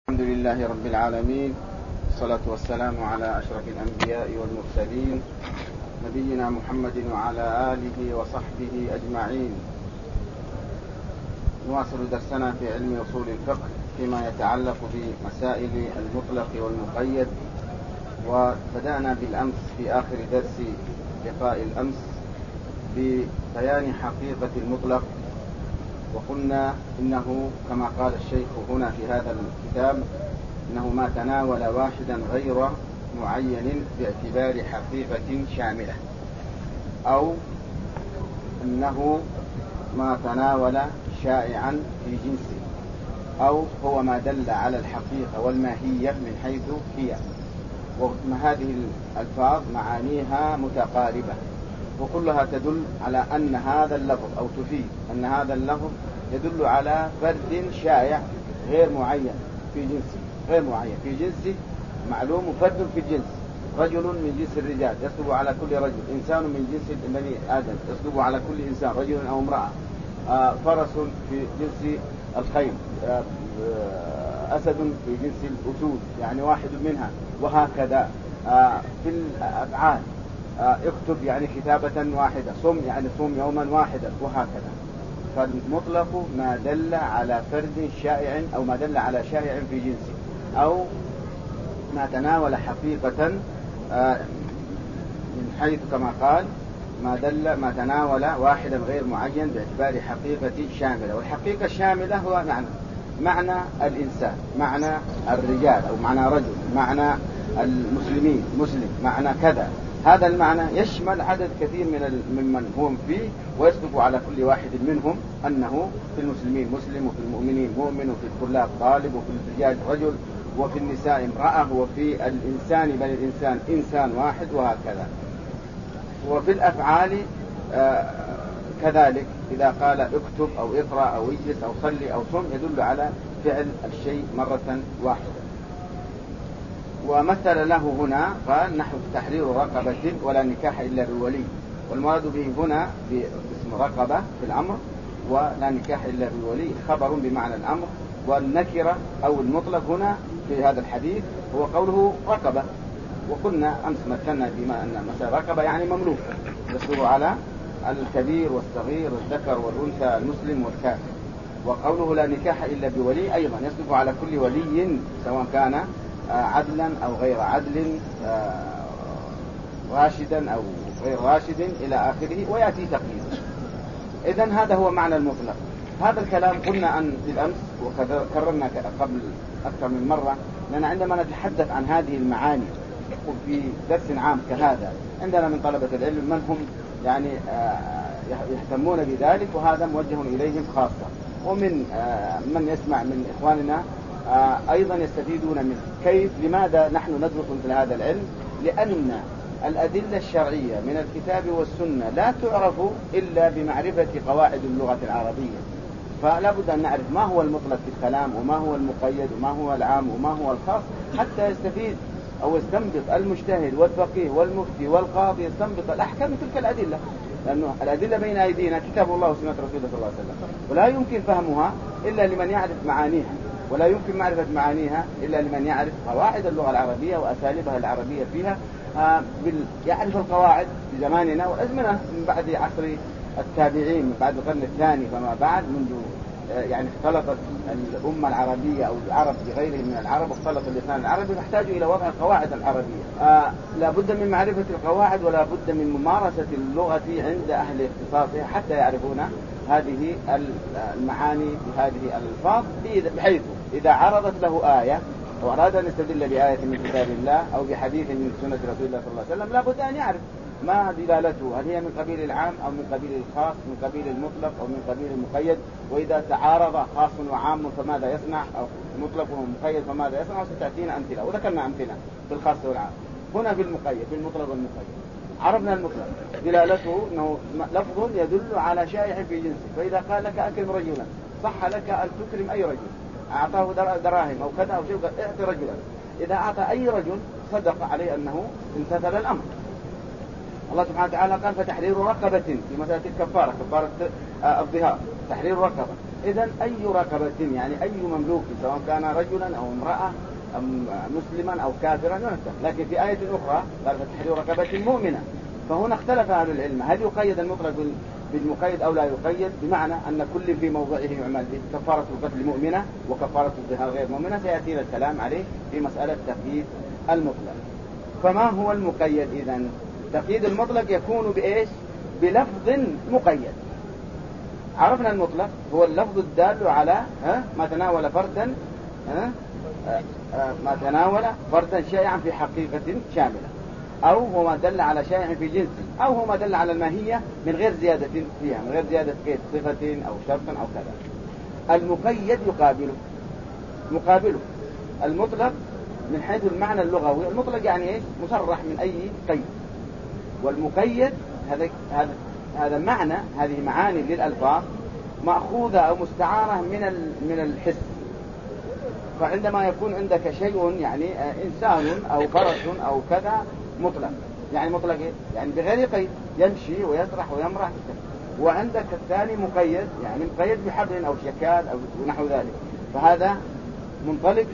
الحمد لله رب العالمين، والصلاة والسلام على أشرف الأنبياء والمرسلين نبينا محمد وعلى آله وصحبه أجمعين. نواصل درسنا في علم أصول الفقه فيما يتعلق بمسائل المطلق والمقيد، وبدأنا بالأمس في آخر درس لقاء الأمس ببيان حقيقة المطلق، وقلنا إنه كما قال الشيخ هنا في هذا الكتاب إنه ما تناول واحدا غير معين باعتبار حقيقة شاملة، أو أنه ما تناول شائعا في جنسه، أو هو ما دل على الحقيقة والماهية من حيث هي. وهذه الألفاظ معانيها متقاربة، وكلها تدل على أن هذا اللفظ أو تفيد أن هذا اللفظ يدل على فرد شائع غير معين في جنسه، غير معين في جنسه معلوم، فرد في الجنس، رجل من جنس الرجال يصلب على كل رجل، إنسان من جنس بني آدم يصلب على كل إنسان، رجل أو امرأة، فرس في جنس الخيل، أسد في جنس الأسود، يعني واحد منها، وهكذا. في الأفعال اكتب يعني كتابة واحدة، صم يعني صم يوما واحدا، وهكذا. فالمطلق ما دل على فرد شائع أو ما دل على شائع في جنسه، أو ما تناول حقيقة من حيث كما قال ما تناول واحدا غير معين باعتبار حقيقة شاملة. والحقيقة الشاملة هو معنى الإنسان، معنى الرجال أو معنى رجل، معنى المسلمين مسلم، معنى كذا. هذا المعنى يشمل عدد كثير ممن هم فيه، ويصدق على كل واحد منهم أنه في المسلمين مسلم، وفي المؤمنين مؤمن، وفي الطلاب طالب، وفي الرجال رجل، وفي النساء امرأة، وفي الإنسان بل الإنسان إنسان واحد، وهكذا. وفي الأفعال كذلك، إذا قال اكتب أو اقرأ أو اجلس أو صلي أو صم يدل على فعل الشيء مرة واحدة. ومثل له هنا قال نحو تحرير رقبة ولا نكاح إلا بولي، والمراد به هنا باسم رقبة في الأمر، ولا نكاح إلا بولي خبر بمعنى الأمر. والنكرة أو المطلق هنا في هذا الحديث هو قوله رقبة. وقلنا أمس مثلنا بما أن مثل رقبة يعني مملوك، يصدر على الكبير والصغير، الذكر والأنثى، المسلم والكافر. وقوله لا نكاح إلا بولي أيضا يصدر على كل ولي، سواء كان عدلا أو غير عدل، راشدا أو غير راشد إلى آخره، ويأتي تقييد. إذن هذا هو معنى المطلق. هذا الكلام قلنا أن بالأمس وكررنا قبل أكثر من مرة، لأن عندما نتحدث عن هذه المعاني في درس عام كهذا عندنا من طلبة العلم من هم يعني يهتمون بذلك، وهذا موجه إليهم خاصة، ومن من يسمع من إخواننا أيضا يستفيدون منه. كيف؟ لماذا نحن ندرس مثل هذا العلم؟ لأن الأدلة الشرعية من الكتاب والسنة لا تعرف إلا بمعرفة قواعد اللغة العربية. فلا بد أن نعرف ما هو المطلق في الكلام، وما هو المقيد، وما هو العام، وما هو الخاص، حتى يستفيد أو يستنبط المجتهد والفقيه والمفتي والقاضي يستنبط الأحكام من تلك الأدلة، لأنه الأدلة بين أيدينا كتاب الله وسنة رسول الله صلى الله عليه وسلم، ولا يمكن فهمها إلا لمن يعرف معانيها، ولا يمكن معرفة معانيها إلا لمن يعرف قواعد اللغة العربية وأساليبها العربية فيها. يعرف القواعد في زماننا والأزمنة من بعد عصر التابعين، من بعد القرن الثاني فما بعد، منذ يعني اختلطت الأمة العربية أو العرب بغيرهم من العرب، واختلط اللسان العربي، فاحتاجوا إلى وضع القواعد العربية. لا بد من معرفة القواعد، ولا بد من ممارسة اللغة عند أهل اختصاصها حتى يعرفون هذه المعاني بهذه الألفاظ، بحيث إذا عرضت له آية وأراد أن يستدل بآية من كتاب الله أو بحديث من سنة رسول الله صلى الله عليه وسلم لا بد أن يعرف ما دلالته، هل هي من قبيل العام أو من قبيل الخاص، من قبيل المطلق أو من قبيل المقيد، وإذا تعارض خاص وعام فماذا يصنع، أو مطلق ومقيد فماذا يصنع. وستأتينا أمثلة، وذكرنا أمثلة في الخاص والعام. هنا في المقيد، في المطلق والمقيد، عرفنا المطلق دلالته أنه لفظ يدل على شائع في جنسه، فإذا قال لك أكرم رجلا صح لك أن تكرم أي رجل، أعطاه دراهم أو كذا أو شيء، اعطي رجلا. إذا أعطى أي رجل صدق عليه أنه امتثل الأمر. الله سبحانه وتعالى قال فتحرير رقبة في مسألة الكفارة، كفارة الظهار، تحرير رقبة. إذن أي رقبة يعني أي مملوك سواء كان رجلا أو امرأة أم مسلما أو كافرا يعتق. لكن في آية أخرى قال فتحرير رقبة مؤمنة. فهنا اختلف أهل العلم هل يقيد المطلق بالمقيد أو لا يقيد، بمعنى أن كل في موضعه يعمل به. كفارة القتل مؤمنة وكفارة الظهار غير مؤمنة، سيأتينا الكلام عليه في مسألة تقييد المطلق. فما هو المقيد إذن؟ تقييد المطلق يكون بإيش؟ بلفظ مقيد. عرفنا المطلق هو اللفظ الدال على ما تناول فردا ما تناول فردا شائعا في حقيقة شاملة، أو هو ما دل على شائع في جنس، أو هو ما دل على الماهية من غير زيادة فيها، من غير زيادة قيد صفة أو شرط أو كذا. المقيد مقابله المطلق من حيث المعنى اللغوي. المطلق يعني إيش؟ مصرح من أي قيد. والمقيد هذا معنى، هذه معاني للألفاظ مأخوذة أو مستعارة من الحس. فعندما يكون عندك شيء يعني إنسان أو فرس أو كذا مطلق، يعني مطلق يعني بغير قيد، يمشي ويسرح ويمرح. وعندك الثاني مقيد، يعني مقيد بحبل أو شكال أو نحو ذلك، فهذا منطلق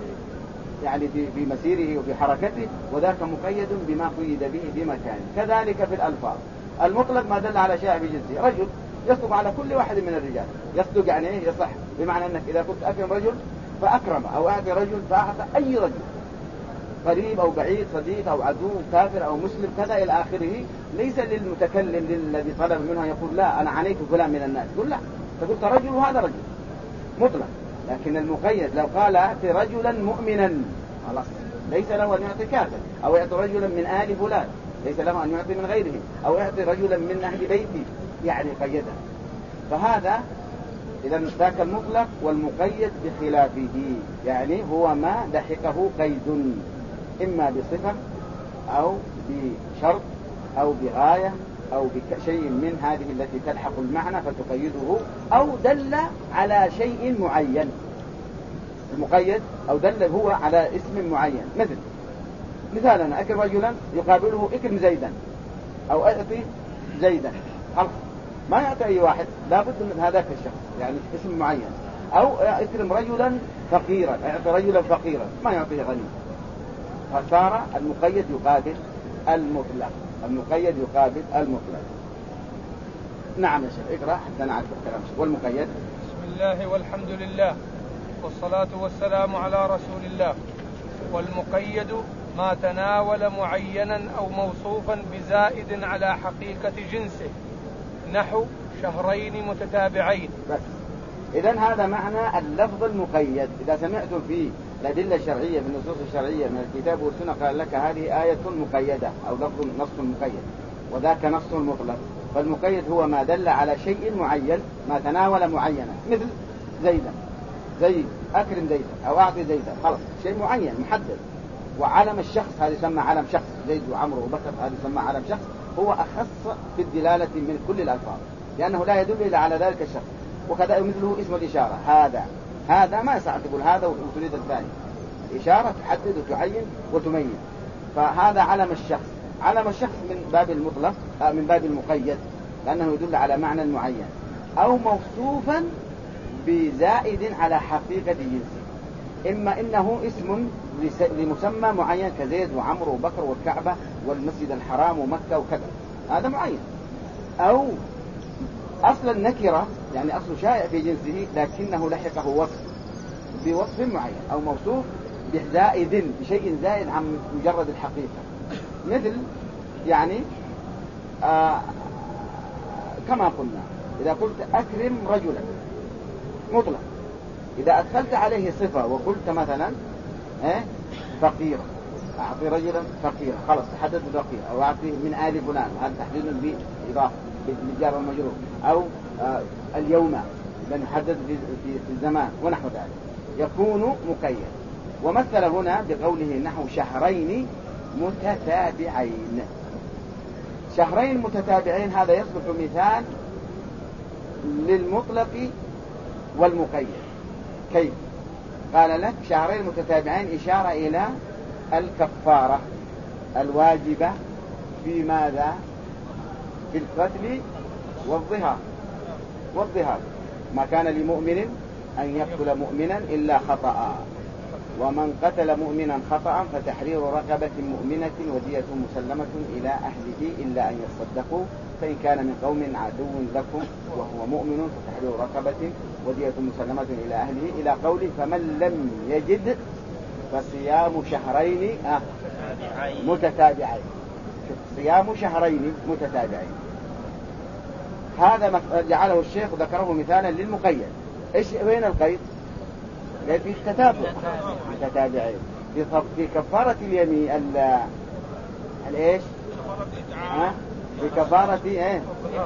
في مسيره وفي حركته، وذاك مقيد بما قيد به بمكانه. كذلك في الألفاظ المطلق ما دل على شيء بجنسه. رجل يصدق على كل واحد من الرجال، يصدق يعني ايه؟ يصح، بمعنى انك اذا قلت اكرم رجل فاكرم، او اعطي رجل فاعطى اي رجل، قريب او بعيد، صديق او عدو، كافر او مسلم، كذا الى اخره. ليس للمتكلم الذي طلب منه يقول لا انا عنيت فلان من الناس، تقول لا، فقلت رجل وهذا رجل مطلق. لكن المقيد لو قال اعطي رجلا مؤمنا خلاص، ليس له ان يعطي كافر، او يعطي رجلا من آل فلان، ليس له ان يعطي من غيره، او يعطي رجلا من اهل بيته، يعني قيده. فهذا اذا ذاك المطلق. والمقيد بخلافه، يعني هو ما لحقه قيد، اما بصفه او بشرط او بغايه او بشيء من هذه التي تلحق المعنى فتقيده، او دل على شيء معين. المقيد او دل هو على اسم معين. مثالنا اكرم رجلا يقابله اكرم زيدا، او اعطي زيدا، خلاص ما يعطي اي واحد، لابد من هذاك الشخص، يعني اسم معين. او اكرم رجلا فقيرا، اعطي رجلا فقيرا، ما يعطيه غني. فصار المقيد يقابل المطلق، المقيد يقابل المطلق. نعم يا شيخ اقرأ حتى نعرف الكلام. والمقيد بسم الله والحمد لله والصلاة والسلام على رسول الله. والمقيد ما تناول معينا أو موصوفا بزائد على حقيقة جنسه، نحو شهرين متتابعين. بس إذن هذا معنى اللفظ المقيد. إذا سمعتم في الأدلة الشرعية في النصوص الشرعية من الكتاب والسنة قال لك هذه آية مقيدة أو لفظ نص مقيد، وذاك نص مطلق. فالمقيد هو ما دل على شيء معين، ما تناول معينا، مثل زيدا، زيد، أكرم زيدا أو أعطي زيدا، خلاص شيء معين محدد. وعلم الشخص هذا يسمى علم شخص، زيد وعمر وبكر هذا يسمى علم شخص، هو أخص في الدلالة من كل الألفاظ، لأنه لا يدل إلا على ذلك الشخص. وكذا مثله اسم الإشارة، هذا ما يسعى تقول هذا وتريد الثاني. الإشارة تحدد وتعين وتميز. فهذا علم الشخص، علم الشخص من باب المطلق، من باب المقيد، لأنه يدل على معنى معين، أو موصوفا بزائد على حقيقة جنسه. إما إنه اسم لمسمى معين كزيد وعمر وبكر والكعبة والمسجد الحرام ومكة وكذا، هذا معين. أو أصل النكرة، يعني أصل شائع في جنسه لكنه لحقه وصف بوصف معين، أو موصوف بزائد، بشيء زائد عن مجرد الحقيقة. مثل يعني كما قلنا إذا قلت أكرم رجلا مطلق، إذا أدخلت عليه صفة وقلت مثلا فقير، أعطي رجلا فقيرا، خلاص تحدد بفقير. أو أعطيه من آل فلان، هذا تحديد بإضافة بالجار والمجرور. أو اليوم إذا نحدد في الزمان ونحو ذلك، يكون مقيد. ومثل هنا بقوله نحو شهرين متتابعين. شهرين متتابعين هذا يصبح مثال للمطلق والمقيد. كيف؟ قال لك شهرين متتابعين إشارة إلى الكفارة الواجبة في ماذا؟ في القتل والظهار. ما كان لمؤمن أن يقتل مؤمنا إلا خطأ، ومن قتل مؤمنا خطأ فتحرير رقبة مؤمنة ودية مسلمة إلى أهله إلا أن يصدقوا، فإن كان من قوم عدو لكم وهو مؤمن فتحرير رقبة ودية مسلمة إلى أهله، إلى قوله فمن لم يجد فصيام شهرين متتابعين. صيام شهرين متتابعين، هذا جعله الشيخ ذكره مثالا للمقيد. إيش وين القيد؟ في التتابع متتابعين. في كفارة اليمين الإيش؟ في كفارة إيه؟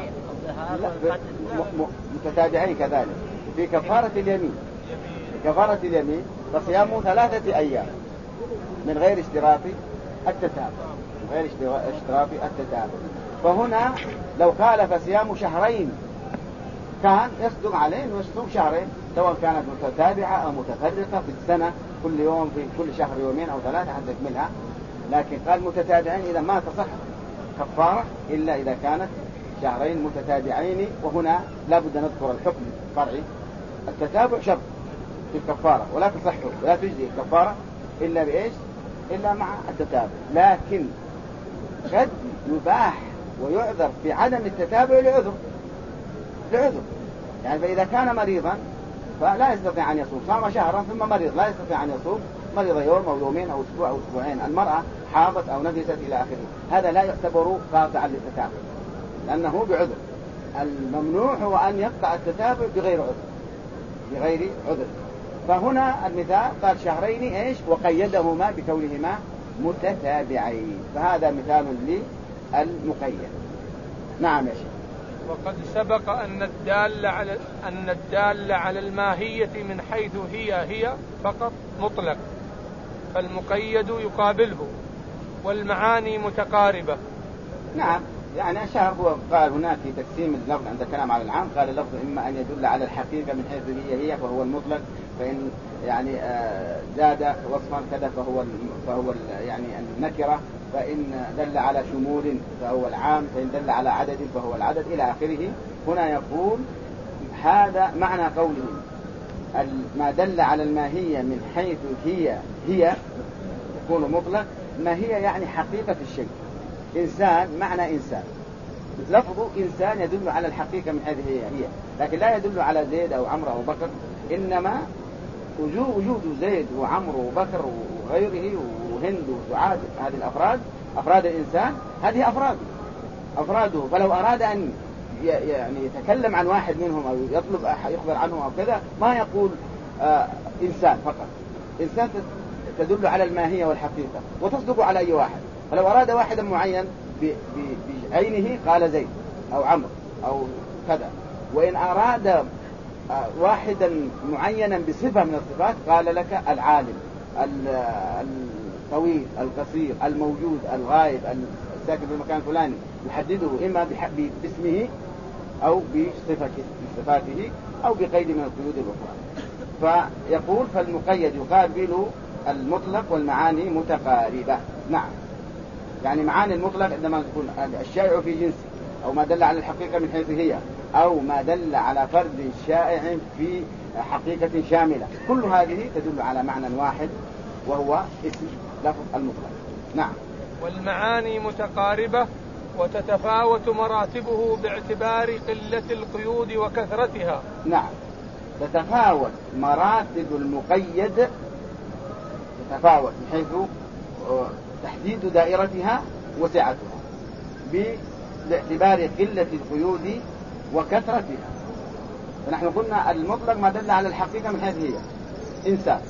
متتابعين كذلك. في كفارة اليمين، في كفارة اليمين فصيام 3 أيام من غير اشتراط التتابع، من غير اشتراط التتابع. فهنا لو قال فصيام شهرين كان يصدق عليه انه يصوم شهرين، سواء كانت متتابعة او متفرقة في السنة، كل يوم في كل شهر يومين او 3 حتى يكملها. لكن قال متتابعين اذا ما تصح كفارة الا اذا كانت شهرين متتابعين. وهنا لابد نذكر الحكم الفرعي. التتابع شرط في الكفارة، ولا تصح ولا تجزي الكفارة الا بايش؟ الا مع التتابع. لكن قد يباح ويعذر في عدم التتابع لعذر، يعني فإذا كان مريضا فلا يستطيع أن يصوم، صام شهرا ثم مريض لا يستطيع أن يصوم، مريض يوم أو يومين أو أسبوع أو أسبوعين، المرأة حاضت أو نفست إلى آخره، هذا لا يعتبر قاطعا للتتابع لأنه بعذر. الممنوع هو أن يقطع التتابع بغير عذر. فهنا المثال قال شهرين إيش؟ وقيدهما بكونهما متتابعين، فهذا مثال للمقيد. نعم يا شيخ. وقد سبق أن الدال على الماهية من حيث هي فقط مطلق، فالمقيد يقابله، والمعاني متقاربة. نعم، يعني الشهر هو قال هناك في تقسيم اللفظ عند الكلام على العام، قال اللفظ إما أن يدل على الحقيقة من حيث هي فهو المطلق، فإن يعني زاد وصفا كذا فهو يعني النكرة، فإن دل على شمول فهو العام، فإن دل على عدد فهو العدد إلى آخره. هنا يقول هذا معنى قوله ما دل على الماهية من حيث هي يكون مطلق. ما هي يعني حقيقة الشيء. إنسان معنى إنسان، لفظ إنسان يدل على الحقيقة من حيث هي، لكن لا يدل على زيد أو عمرو أو بكر، إنما وجود زيد وعمرو وبكر وغيره وهند وسعاد، هذه الأفراد أفراد الإنسان، هذه أفراده. فلو أراد أن يعني يتكلم عن واحد منهم أو يطلب يخبر عنه أو كذا ما يقول إنسان فقط. إنسان تدل على الماهية والحقيقة وتصدق على أي واحد. فلو أراد واحدا معين بعينه قال زيد أو عمرو أو كذا، وإن أراد واحدا معينا بصفة من الصفات قال لك العالم، الطويل، القصير، الموجود، الغائب، الساكن في المكان الفلاني، يحدده إما باسمه أو بصفاته أو بقيد من القيود الأخرى. فيقول فالمقيد يقابل المطلق والمعاني متقاربة. نعم، يعني معاني المطلق عندما تكون الشائع في جنسه، أو ما دل على الحقيقة من حيث هي، أو ما دل على فرد شائع في حقيقة شاملة، كل هذه تدل على معنى واحد وهو اسم لفظ المطلق. نعم. والمعاني متقاربة وتتفاوت مراتبه باعتبار قلة القيود وكثرتها. نعم، تتفاوت مراتب المقيد، تتفاوت من حيث تحديد دائرتها وسعتها باعتبار قلة القيود وكثرتها. فنحن قلنا المطلق ما دل على الحقيقة من حيث هي إنسان،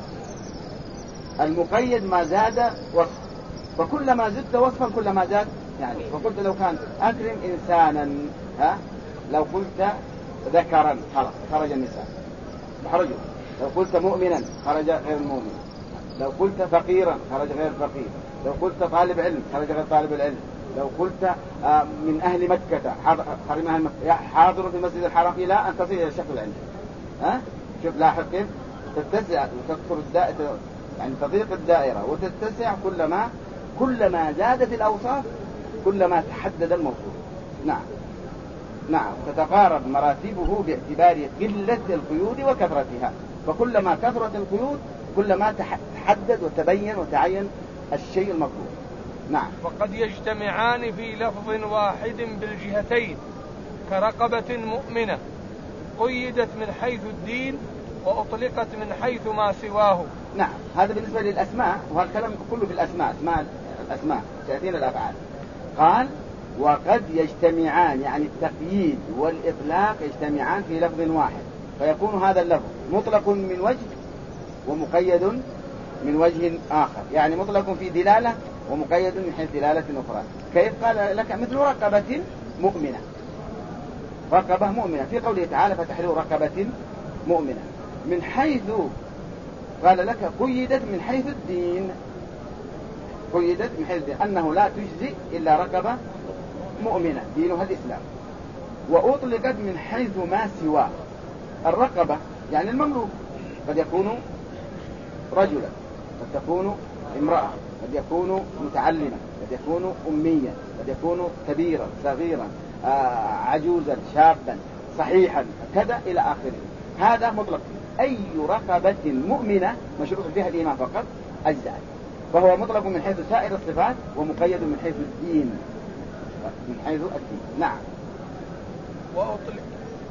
المقيد ما زاد وصف، فكلما زدت وصفا كلما زاد. يعني فقلت لو كان أكرم إنسانا، لو قلت ذكرا خرج النساء خرجوا، لو قلت مؤمنا خرج غير المؤمن، لو قلت فقيرا خرج غير الفقير، لو قلت طالب علم خرج غير طالب العلم، لو قلت من أهل مكة خرج أهل مكة، حاضر في المسجد الحرام إلى أن تصل إلى الشكل العلمي. شوف لاحظ كيف تتسع وتكثر الدائرة، يعني تضيق الدائرة وتتسع، كلما زادت الأوصاف كلما تحدد الموصوف. نعم. نعم تتقارب مراتبه باعتبار قلة القيود وكثرتها، فكلما كثرت القيود كلما تحدد وتبين وتعين الشيء المطلوب. نعم. وقد يجتمعان في لفظ واحد بالجهتين، كرقبة مؤمنة قيدت من حيث الدين وأطلقت من حيث ما سواه. نعم هذا بالنسبة للأسماء، وهذا الكلام كله في الأسماء، الأسماء تأتينا الأفعال. قال وقد يجتمعان، يعني التقييد والإطلاق يجتمعان في لفظ واحد، فيكون هذا اللفظ مطلق من وجه ومقيد من وجه آخر، يعني مطلق في دلالة ومقيد من حيث دلالة أخرى. كيف؟ قال لك مثل رقبة مؤمنة، رقبة مؤمنة في قوله تعالى فتحرير رقبة مؤمنة، من حيث قال لك قيدت من حيث الدين، قيدت من حيث الدين أنه لا تجزي إلا رقبة مؤمنة دينها الإسلام، وأطلقت من حيث ما سواه. الرقبة يعني المملوك، قد يكون رجلا، قد تكون امرأة، قد يكون متعلما، قد يكون أميا، قد يكون كبيرا صغيرا عجوزا شابا صحيحا كذا إلى آخره. هذا مطلق. أي رقبة مؤمنة مشروط فيها الإيمان فقط أجزاء، فهو مطلق من حيث سائر الصفات ومقيد من حيث الدين، من حيث الدين. نعم. وأطلق.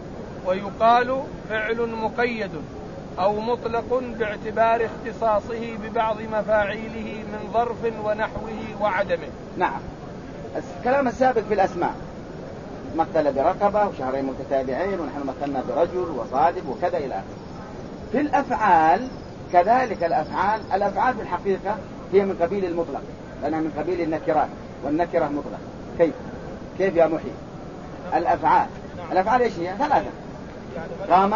ويقال فعل مقيد أو مطلق باعتبار اختصاصه ببعض مفاعيله من ظرف ونحوه وعدمه. نعم. الكلام السابق في الأسماء مثل برقبة وشهرين متتابعين، ونحن مثلنا برجل وصادق وكذا إلى آخره. في الأفعال كذلك، الأفعال في الحقيقة هي من قبيل المطلق، لأنها من قبيل النكرات، والنكرة مطلق. كيف يا محي؟ الأفعال إيش هي؟ ثلاثة. قام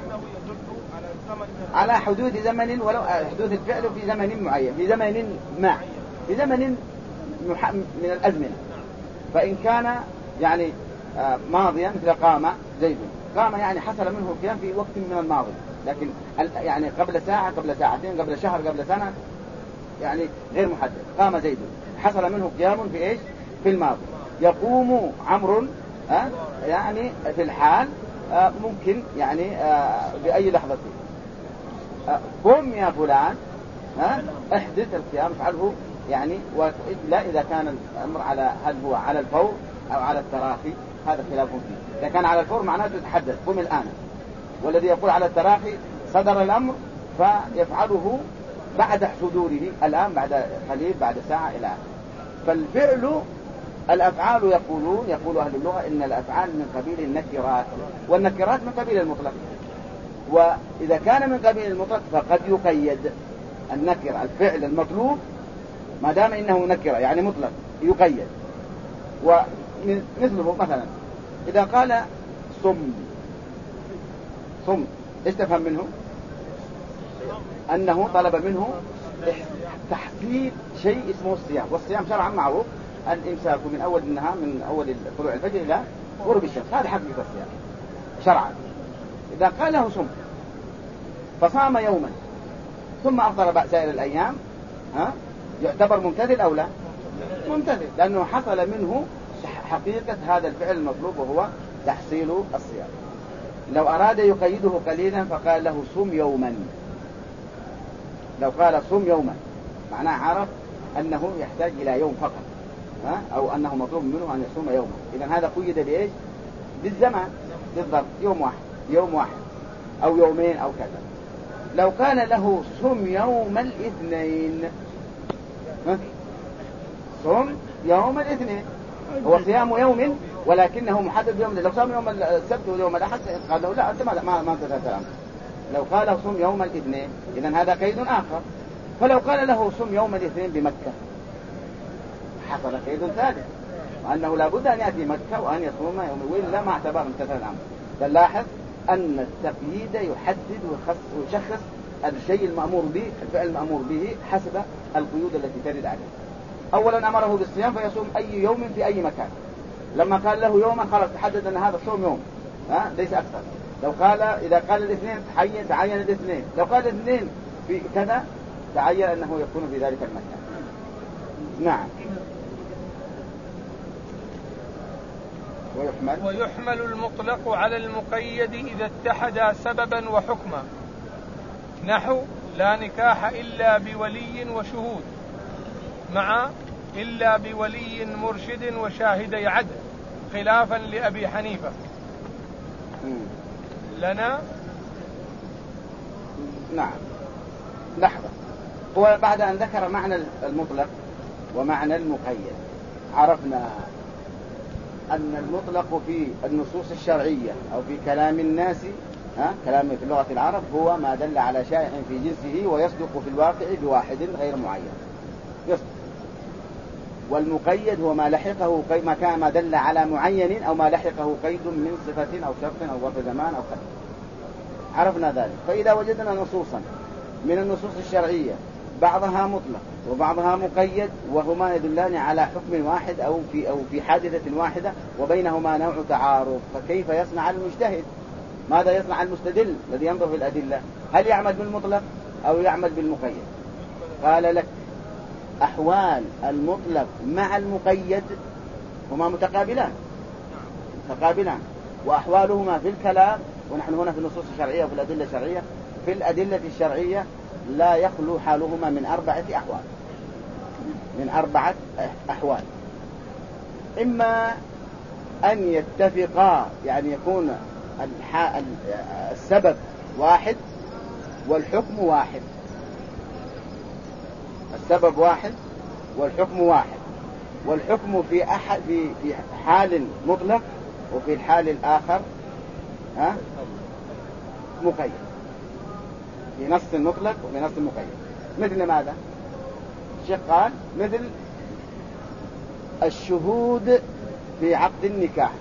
على حدود زمن، ولو حدوث الفعل في زمن معين، في زمن ما، في زمن من الأزمنة. فإن كان يعني ماضيا مثل قام زيد، قام يعني حصل منه القيام في وقت من الماضي، لكن يعني قبل ساعة، قبل ساعتين، قبل شهر، قبل سنة، يعني غير محدد. قام زيد حصل منه قيام في إيش؟ في الماضي. يقوم عمرو يعني في الحال ممكن يعني بأي لحظة. قم يا فلان احدث القيام، افعله يعني، وإلا إذا كان الأمر على هل هو على الفور أو على التراخي هذا خلاف فيه. إذا كان على الفور معناته يتحدث قم الآن، والذي يقول على التراخي صدر الأمر فيفعله بعد صدوره الآن، بعد قليل، بعد ساعة إلى آخره. فالفعل الأفعال يقول أهل اللغة إن الأفعال من قبيل النكرات، والنكرات من قبيل المطلق. وإذا كان من قبيل المطلق فقد يقيد النكر، الفعل المطلوب ما دام إنه نكرة يعني مطلق يقيد. ومثله مثلا إذا قال صم، إيش تفهم منه؟ أنه طلب منه تحصيل شيء اسمه الصيام، والصيام شرعا معروف الإمساك من أول النهار، من أول طلوع الفجر إلى غروب الشمس، هذا حقيقة الصيام شرعا. إذا قال له صم فصام يوما ثم أفطر سائر الأيام، يعتبر ممتثل أو لا؟ ممتثل، لأنه حصل منه حقيقة هذا الفعل المطلوب وهو تحصيل الصيام. لو أراد يقيده قليلا فقال له صم يوما، لو قال صم يوما معناه عرف أنه يحتاج إلى يوم فقط، أو أنه مطلوب منه أن يصوم يوما. إذن هذا قيد بإيش؟ بالزمان، بالضبط يوم واحد أو يومين أو كذا. لو قال له صم يوم الاثنين، صم يوم الاثنين، هو صيام يوم ولكنه محدد يوم. لو صام يوم السبت ويوم الأحد قال له لا أنت ما تتسلم. لو قال له صم يوم الاثنين إذن هذا قيد آخر. فلو قال له صم يوم الاثنين بمكة حصل قيد ثالث، وأنه لابد أن يأتي مكة وأن يصوم يوم، وإلا ما اعتبر امتثل الأمر. فلاحظ أن التقييد يحدد ويشخص الشيء المأمور به، الفعل المأمور به حسب القيود التي ترد عليه. أولا أمره بالصيام فيصوم أي يوم في أي مكان. لما قال له يوما خلاص تحدد أن هذا الصوم يوم، ليس أكثر. لو قال إذا قال الاثنين تعين الاثنين، لو قال الاثنين في كذا تعين أنه يكون في ذلك المكان. نعم. ويحمل المطلق على المقيد إذا اتحدا سببا وحكما، نحو لا نكاح إلا بولي وشهود، مع إلا بولي مرشد وشاهدي عدل، خلافا لأبي حنيفة. لنا نعم. لحظة، هو بعد أن ذكر معنى المطلق ومعنى المقيد عرفنا أن المطلق في النصوص الشرعية أو في كلام الناس، كلام في لغة العرب، هو ما دل على شائع في جنسه ويصدق في الواقع بواحد غير معين يصدق. والمقيد هو ما لحقه ما دل على معين أو ما لحقه قيد من صفة أو شرط أو ظرف زمان أو خلق. عرفنا ذلك. فإذا وجدنا نصوصا من النصوص الشرعية بعضها مطلق وبعضها مقيد وهما يدلان على حكم واحد أو في حادثة واحدة وبينهما نوع تعارض، فكيف يصنع المجتهد؟ ماذا يصنع المستدل الذي ينظر في الأدلة؟ هل يعمل بالمطلق أو يعمل بالمقيد؟ قال لك أحوال المطلق مع المقيد هما متقابلان، وأحوالهما في الكلام، ونحن هنا في النصوص الشرعية وفي الأدلة الشرعية، في الأدلة الشرعية لا يخلو حالهما من أربعة أحوال. إما أن يتفقا، يعني يكون السبب واحد والحكم واحد، السبب واحد والحكم واحد، والحكم في حال مطلق وفي الحال الآخر مقيد، في نص مطلق وفي نص مقيد. مثل ماذا؟ الشيخ قال مثل الشهود في عقد النكاح.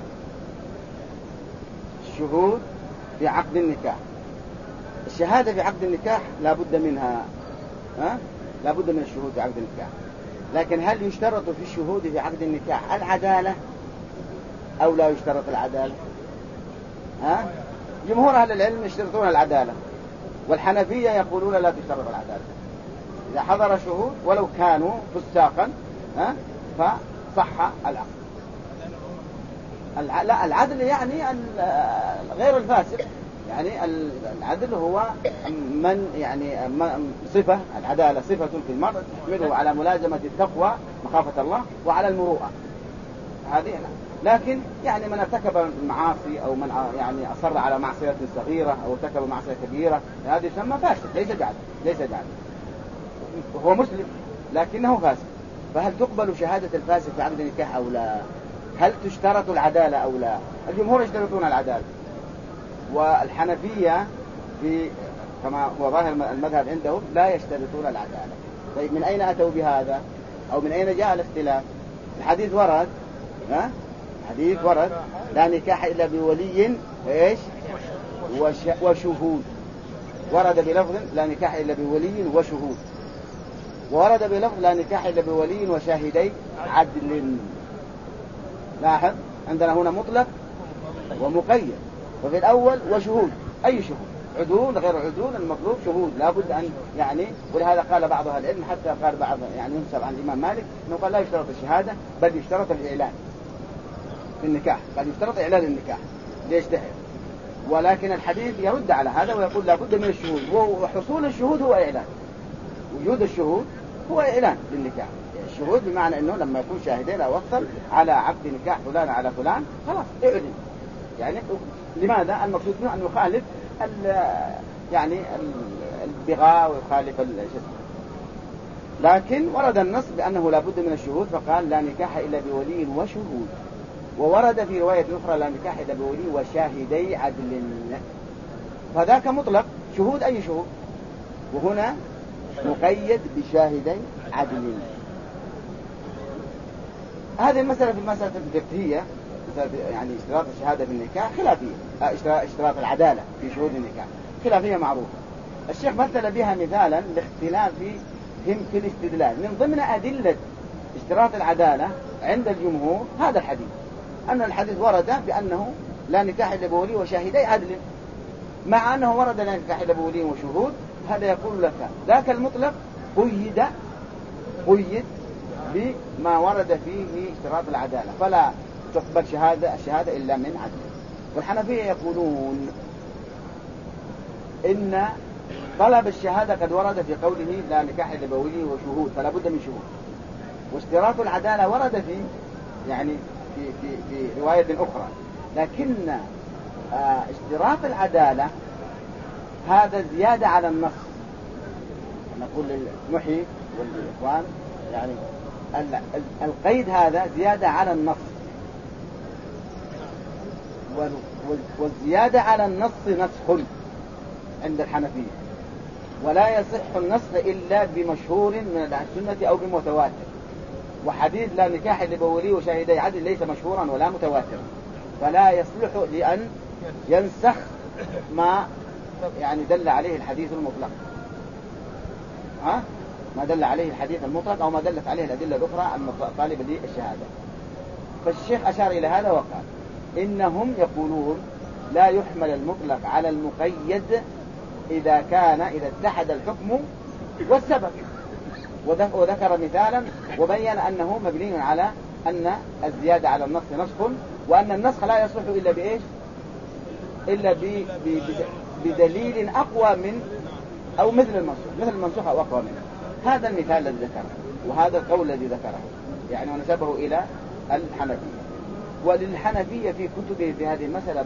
الشهود في عقد النكاح، الشهادة في عقد النكاح لا بد منها، لا بد من الشهود في عقد النكاح. لكن هل يشترط في الشهود في عقد النكاح العدالة أو لا يشترط العدالة؟ جمهور أهل العلم يشترطون العدالة، والحنفية يقولون لا تشترط العدالة. إذا حضر شهود ولو كانوا فساقا فصح العقد. لا، العدل يعني غير الفاسق، يعني العدل هو صفة، العدالة صفة في المرء تحمله على ملازمة التقوى مخافة الله وعلى المروءة، هذه. لكن يعني من ارتكب المعاصي أو من يعني أصر على معصية صغيرة أو ارتكب معصية كبيرة، هذا يسمى فاسق، ليس جعل. هو مسلم لكنه فاسق. فهل تقبل شهادة الفاسق في عقد النكاح أو لا؟ هل تشترط العدالة أو لا؟ الجمهور يشترطون العدالة، والحنفية كما هو ظاهر المذهب عندهم لا يشترطون العدالة. طيب من أين أتوا بهذا؟ أو من أين جاء الاختلاف؟ الحديث ورد، حديث ورد لا نكاح إلا بولي وشهود. ورد بلفظ لا نكاح إلا بولي وشهود، وورد بلفظ لا نكاح إلا بولي وشاهدي عدل. لاحظ عندنا هنا مطلق ومقيد. وفي الأول وشهود، أي شهود؟ عدول غير عدول، المطلوب شهود، لابد أن يعني. ولهذا قال بعض أهل العلم، حتى قال بعض يعني ينسب عن الإمام مالك أنه قال لا يشترط الشهادة بل يشترط الإعلان في النكاح، قال يشترط إعلان النكاح ليشتهر. ولكن الحديث يرد على هذا ويقول لابد من الشهود، وحصول الشهود هو إعلان، وجود الشهود هو إعلان للنكاح. الشهود بمعنى أنه لما يكون شاهدين أو أكثر على عقد نكاح فلان على فلان خلاص اعلن. يعني لماذا؟ المقصود منه أن يخالف يعني البغاء ويخالف الجسم. لكن ورد النص بأنه لا بد من الشهود، فقال لا نكاح إلا بولي وشهود. وورد في رواية أخرى لا نكاح إلا بولي وشاهدي عدل، فذاك مطلق شهود، أي شهود؟ وهنا مقيد بشاهدي عدل. هذه المسألة في المسألة الفقهية، يعني اشتراط الشهادة في النكاح خلافية، اشتراط العدالة في شهود النكاح خلافية معروفة. الشيخ مثل بها مثالا لاختلافهم في الاستدلال. من ضمن أدلة اشتراط العدالة عند الجمهور هذا الحديث، أن الحديث ورد بأنه لا نكاح إلا بولي وشاهدي عدل، مع أنه ورد لا نكاح إلا بولي وشهود. هذا يقول لك ذاك المطلق قيد بما ورد فيه اشتراط العدالة، فلا تقبل الشهادة إلا من عدل. والحنفية يقولون إن طلب الشهادة قد ورد في قوله لا نكاح إلا بولي وشهود، فلا بد من شهود. واشتراط العدالة ورد في يعني في رواية أخرى، لكن اشتراط العدالة هذا زيادة على النص. نقول للمحيي والإخوان يعني القيد هذا زيادة على النص، والزيادة على النص نسخ عند الحنفية، ولا يصح النسخ إلا بمشهور من السنة أو بمتواتر. وحديث لا نكاح إلا بولي وشاهدي عدل ليس مشهورا ولا متواترا، فلا يصلح لأن ينسخ ما يعني دل عليه الحديث المطلق، ما دل عليه الحديث المطلق أو ما دلت عليه الأدلة الأخرى الطالبة للشهادة. فالشيخ أشار إلى هذا وقال إنهم يقولون لا يحمل المطلق على المقيد إذا اتحد الحكم والسبب، وذكر مثالا وبين أنه مبني على أن الزيادة على النص نسخ، وأن النسخ لا يصلح إلا بإيش؟ إلا بدليل أقوى من أو مثل المنسوخ أو أقوى منه. هذا المثال الذي ذكره وهذا القول الذي ذكره يعني ونسبه إلى الحنفية. وللحنفية في كتبه في هذه المسألة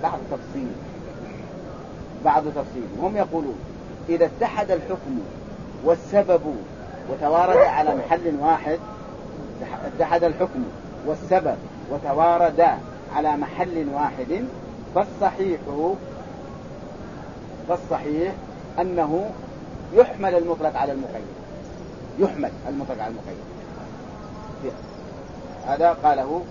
بعض تفصيل. وهم يقولون إذا اتحد الحكم والسبب وتوارد على محل واحد، اتحد الحكم والسبب وتوارد على محل واحد، فالصحيح أنه يحمل المطلق على المقيد. هذا قاله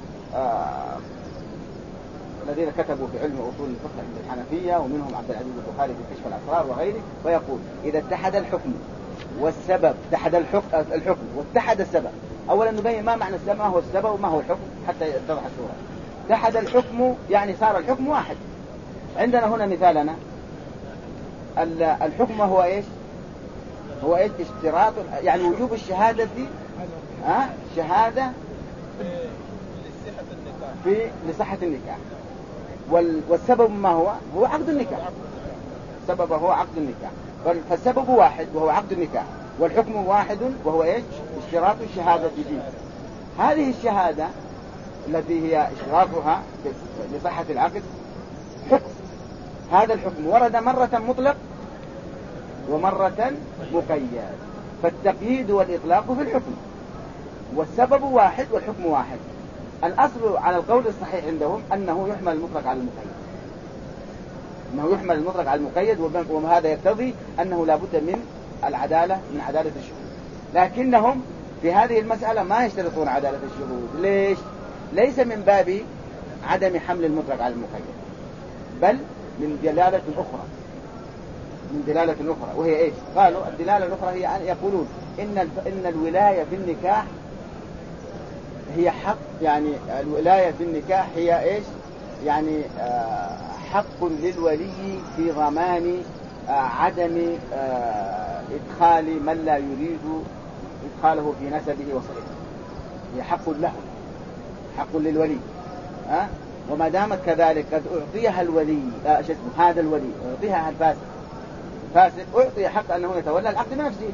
الذين كتبوا في علم أصول الفقه عند الحنفية، ومنهم عبد العزيز البخاري في كشف الأسرار وغيره. ويقول إذا اتحد الحكم والسبب، اتحد الحكم واتحد السبب. أولا نبين ما معنى السبب، ما هو السبب وما هو الحكم حتى يتضح الصورة. اتحد الحكم يعني صار الحكم واحد. عندنا هنا مثالنا الحكم هو إيش؟ اشتراط يعني وجوب الشهادة شهادة لصحة النكاح. والسبب ما هو عقد النكاح. سببه هو عقد النكاح، فالسبب واحد وهو عقد النكاح، والحكم واحد وهو ايش؟ اشتراط الشهادة فيه. هذه الشهادة التي هي اشتراطها لصحة العقد حكم. هذا الحكم ورد مرة مطلق ومرة مقيد، فالتقييد والإطلاق في الحكم، والسبب واحد والحكم واحد. الأصل على القول الصحيح عندهم أنه يحمل المطلق على المقيد، وهذا يقتضي أنه لا بد من عدالة الشهود. لكنهم في هذه المسألة ما يشترطون عدالة الشهود. ليش؟ ليس من باب عدم حمل المطلق على المقيد، بل من دلالة أخرى وهي إيش؟ قالوا الدلالة الأخرى هي أن يقولون إن الولاية في النكاح هي حق، يعني الولاية في النكاح هي إيش؟ يعني حق للولي في ضمان عدم إدخال من لا يريد إدخاله في نسبه وصلته. هي حق له، حق للولي. وما دامت كذلك قد أعطيها الولي هذا الولي أعطيها الفاسق أعطي حق أنه يتولى العقد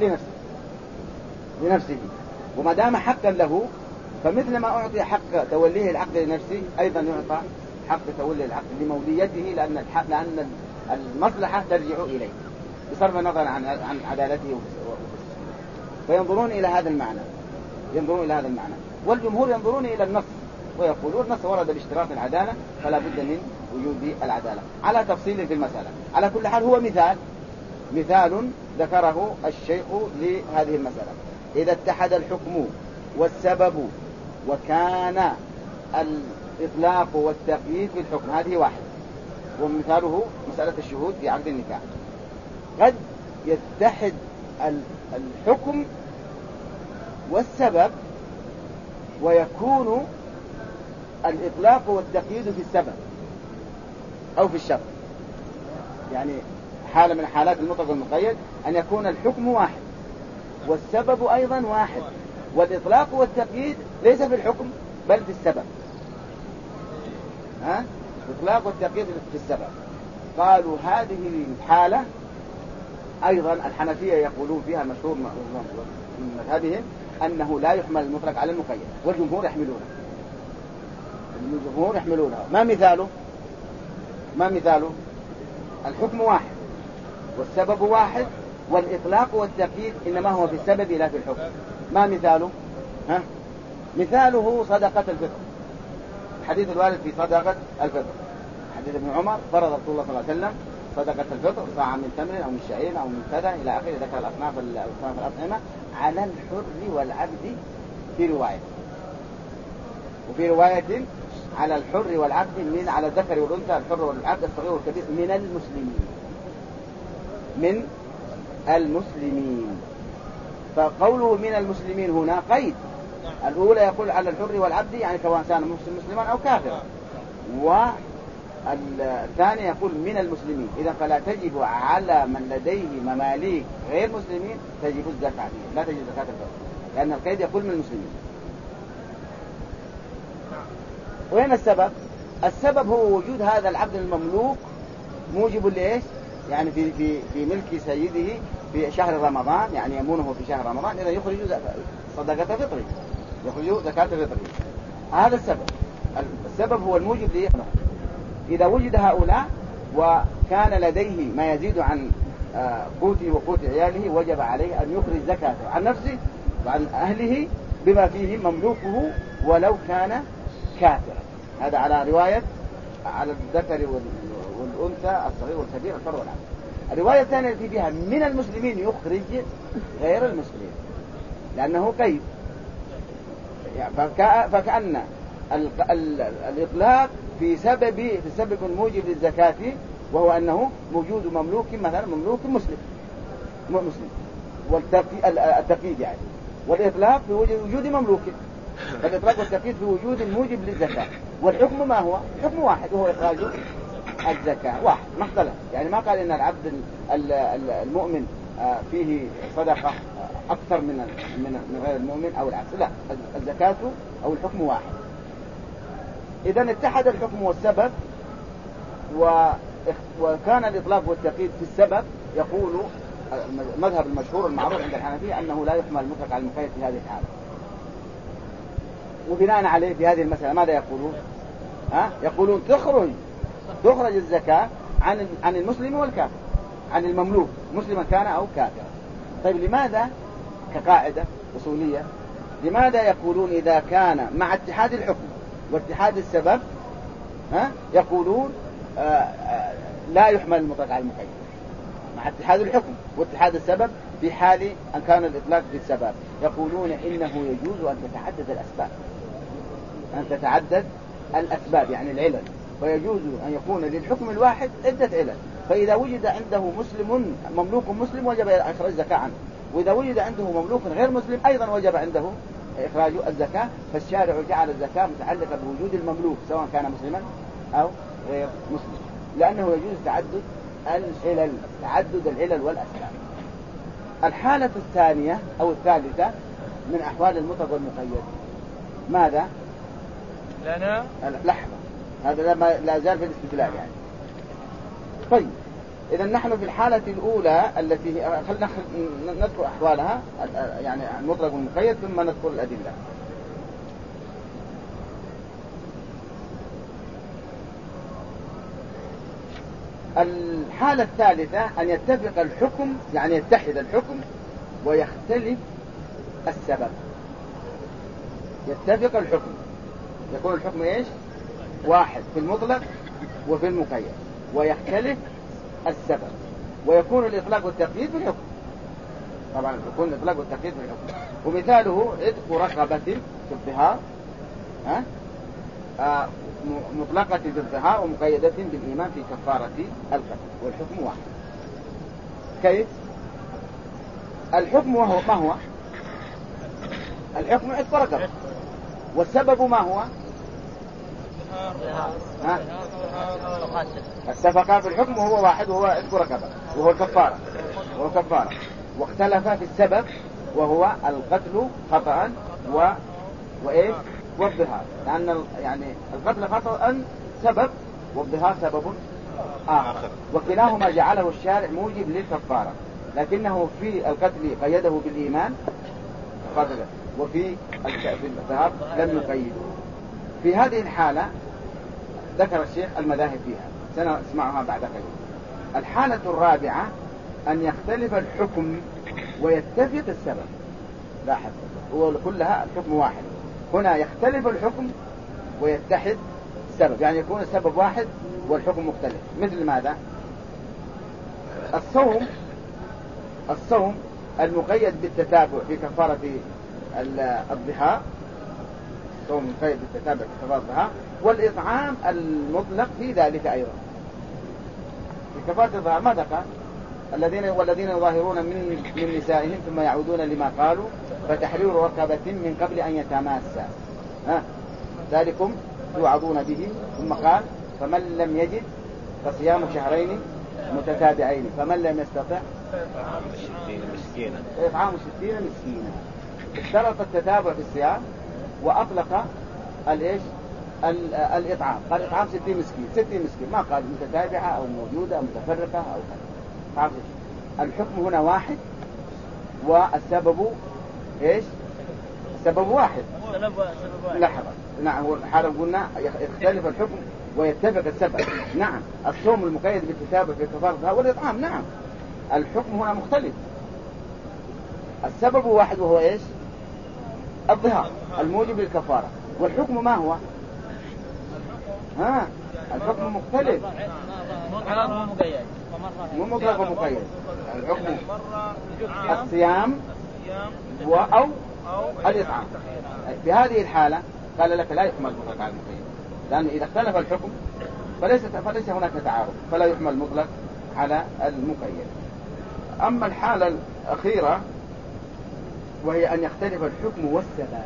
لنفسه. وما دام حقا له، فمثل ما أعطي حق توليه العقد لنفسه أيضا يعطى حق تولي العقد لموليته، لأن المصلحة ترجع إليه بصرف النظر عن عدالته. فينظرون إلى هذا المعنى، والجمهور ينظرون إلى النص ويقولون النص ورد باشتراط العدالة فلا بد من وجود العدالة، على تفصيل في المسألة. على كل حال هو مثال ذكره الشيخ لهذه المسألة. إذا اتحد الحكم والسبب وكان الإطلاق والتقييد في الحكم، هذه واحد. ومثاله مسألة الشهود في عقد النكاح. قد يتحد الحكم والسبب ويكون الإطلاق والتقييد في السبب أو في الشرط. يعني حالة من حالات المطلق والمقيد أن يكون الحكم واحد والسبب أيضا واحد، والإطلاق والتقييد ليس في الحكم بل في السبب. الإطلاق والتقييد في السبب. قالوا هذه الحالة أيضا الحنفية يقولون فيها المشهور من مذهبهم أنه لا يحمل المطلق على المقيد، والجمهور يحملونه. ما مثاله؟ الحكم واحد والسبب واحد، والإطلاق والتقييد إنما هو في السبب لا في الحكم. ما مثاله؟ مثاله صدقة الفطر، الحديث الوارد في صدقة الفطر، حديث ابن عمر: فرض رسول الله صلى الله عليه وسلم صدقة الفطر صاع من تمر أو من شعير أو من كذا إلى آخره، ذكر الأصناف الأطعمة على الحر والعبد في رواية، وفي رواية على الحر والعبد من على الذكر والأنثى، الحر والعبد الصغير والكبير من المسلمين. فقوله من المسلمين هنا قيد. الأولى يقول على الحر والعبد يعني سواء كان مسلما أو كافرا، والثاني يقول من المسلمين. إذا فلا تجب على من لديه مماليك غير مسلمين تجب الزكاة، لا تجب زكاة الفطر، لأن القيد يقول من المسلمين. وين السبب؟ السبب هو وجود هذا العبد المملوك موجب لإيش؟ يعني في ملك سيده في شهر رمضان، يعني يمونه في شهر رمضان، إذا يخرج صدقة فطره، يخرج زكاة فطره. هذا السبب هو الموجب ليه. إذا وجد هؤلاء وكان لديه ما يزيد عن قوته وقوت عياله وجب عليه أن يخرج زكاته عن نفسه وعن أهله بما فيه مملوكه ولو كان كافرا. هذا على رواية على الذكر والأنثى الصغير والكبير الحر والعبد. الرواية الثانية التي فيها من المسلمين يخرج غير المسلمين لأنه قيد، فكأن الإطلاق في سبب موجب للزكاة، وهو أنه موجود مملوك، مثلا مملوك مسلم، والتقييد يعني، والإطلاق في وجود مملوك، فالإطلاق والتقييد في وجود الموجب للزكاة. والحكم ما هو؟ حكم واحد وهو إخراج الزكاة، واحد ما اختلف. يعني ما قال إن العبد المؤمن فيه صدقة أكثر من غير المؤمن أو العكس، لا، الزكاة أو الحكم واحد. إذن اتحد الحكم والسبب، وكان الإطلاق والتقييد في السبب. يقول المذهب المشهور المعروف عند الحنفية أنه لا يحمل المطلق على المقيد في هذه الحالة. وبناء عليه في هذه المسألة ماذا يقولون؟ يقولون تخرج الزكاة عن المسلم والكافر، عن المملوك مسلما كان أو كافرا. طيب لماذا كقاعدة أصولية لماذا يقولون إذا كان مع اتحاد الحكم واتحاد السبب يقولون لا يحمل المطلق على المقيد مع اتحاد الحكم واتحاد السبب في حال أن كان الإطلاق بالسبب؟ يقولون إنه يجوز أن تتعدد الأسباب يعني العلل، ويجوز أن يكون للحكم الواحد عدة علل. فإذا وجد عنده مسلم مملوك مسلم وجب إخراج الزكاة عنه، وإذا وجد عنده مملوك غير مسلم أيضا وجب عنده إخراج الزكاة. فالشارع جعل الزكاة متعلقة بوجود المملوك سواء كان مسلما أو غير مسلم، لأنه يجوز تعدد العلل والأسباب. الحالة الثانية أو الثالثة من أحوال المطلق والمقيد ماذا؟ لنا لحظة، هذا لا زال في الاستدلال يعني. طيب إذا نحن في الحالة الأولى التي خلنا نذكر أحوالها يعني المطلق والمقيد ثم نذكر الأدلة. الحالة الثالثة أن يتفق الحكم، يعني يتحد الحكم ويختلف السبب. يتفق الحكم، يكون الحكم إيش؟ واحد في المطلق وفي المقيد، ويختلف السبب، ويكون الإطلاق والتقييد في الحكم. طبعا يكون الإطلاق والتقييد في الحكم. ومثاله عتق رقبة في الظهار، مطلقة بالظهار ومقيدة بالإيمان في كفارة القتل، والحكم واحد. كيف؟ الحكم وهو ما هو؟ الحكم عتق رقبة، والسبب ما هو؟ السفقان في الحكم وهو واحد وهو عتق رقبة وهو الكفارة واختلف في السبب وهو القتل خطأ وإيش؟ والظهار، لأن يعني القتل خطأ سبب والظهار سبب آخر، وكلاهما جعله الشارع موجب للكفارة، لكنه في القتل قيده بالإيمان قتله، وفي الظهار لم يقيده. في هذه الحالة ذكر الشيخ المذاهب فيها سنسمعها بعد قليل. الحالة الرابعة أن يختلف الحكم ويتفق السبب. لاحظ، كلها الحكم واحد، هنا يختلف الحكم ويتحد السبب، يعني يكون السبب واحد والحكم مختلف. مثل ماذا؟ الصوم المقيد بالتتابع في كفارة الظهار، الصوم المقيد بالتتابع في كفارة الظهار، والإطعام المطلق في ذلك أيضا. في كفارة الظهار ماذا قال؟ والذين يظاهرون من نسائهم ثم يعودون لما قالوا فتحرير رقبة من قبل أن يتماسا، ذلكم توعظون به. ثم قال فمن لم يجد فصيام شهرين متتابعين، فمن لم يستطع إطعام 60 مسكينا. اشترط التتابع في الصيام وأطلق الإطعام، قال إطعام 60 مسكين، ما قال متتابعة أو موجودة أو متفرقة أو كذا. الحكم هنا واحد والسبب سبب واحد. لحظة، نعم، هو حالا قلنا يختلف الحكم ويتفق السبب. نعم، الصوم المقيد بالتتابع في كفارة والإطعام، نعم، الحكم هنا مختلف، السبب واحد وهو الظهار الموجب للكفارة، والحكم ما هو؟ الحكم مختلف، مو مطلق ومقيد. الحكم الصيام أو الإطعام. في هذه الحالة قال لك لا يحمل مطلق على المقيد، لأنه إذا اختلف الحكم فليس هناك تعارض، فلا يحمل مطلق على المقيد. أما الحالة الأخيرة وهي أن يختلف الحكم والسبب،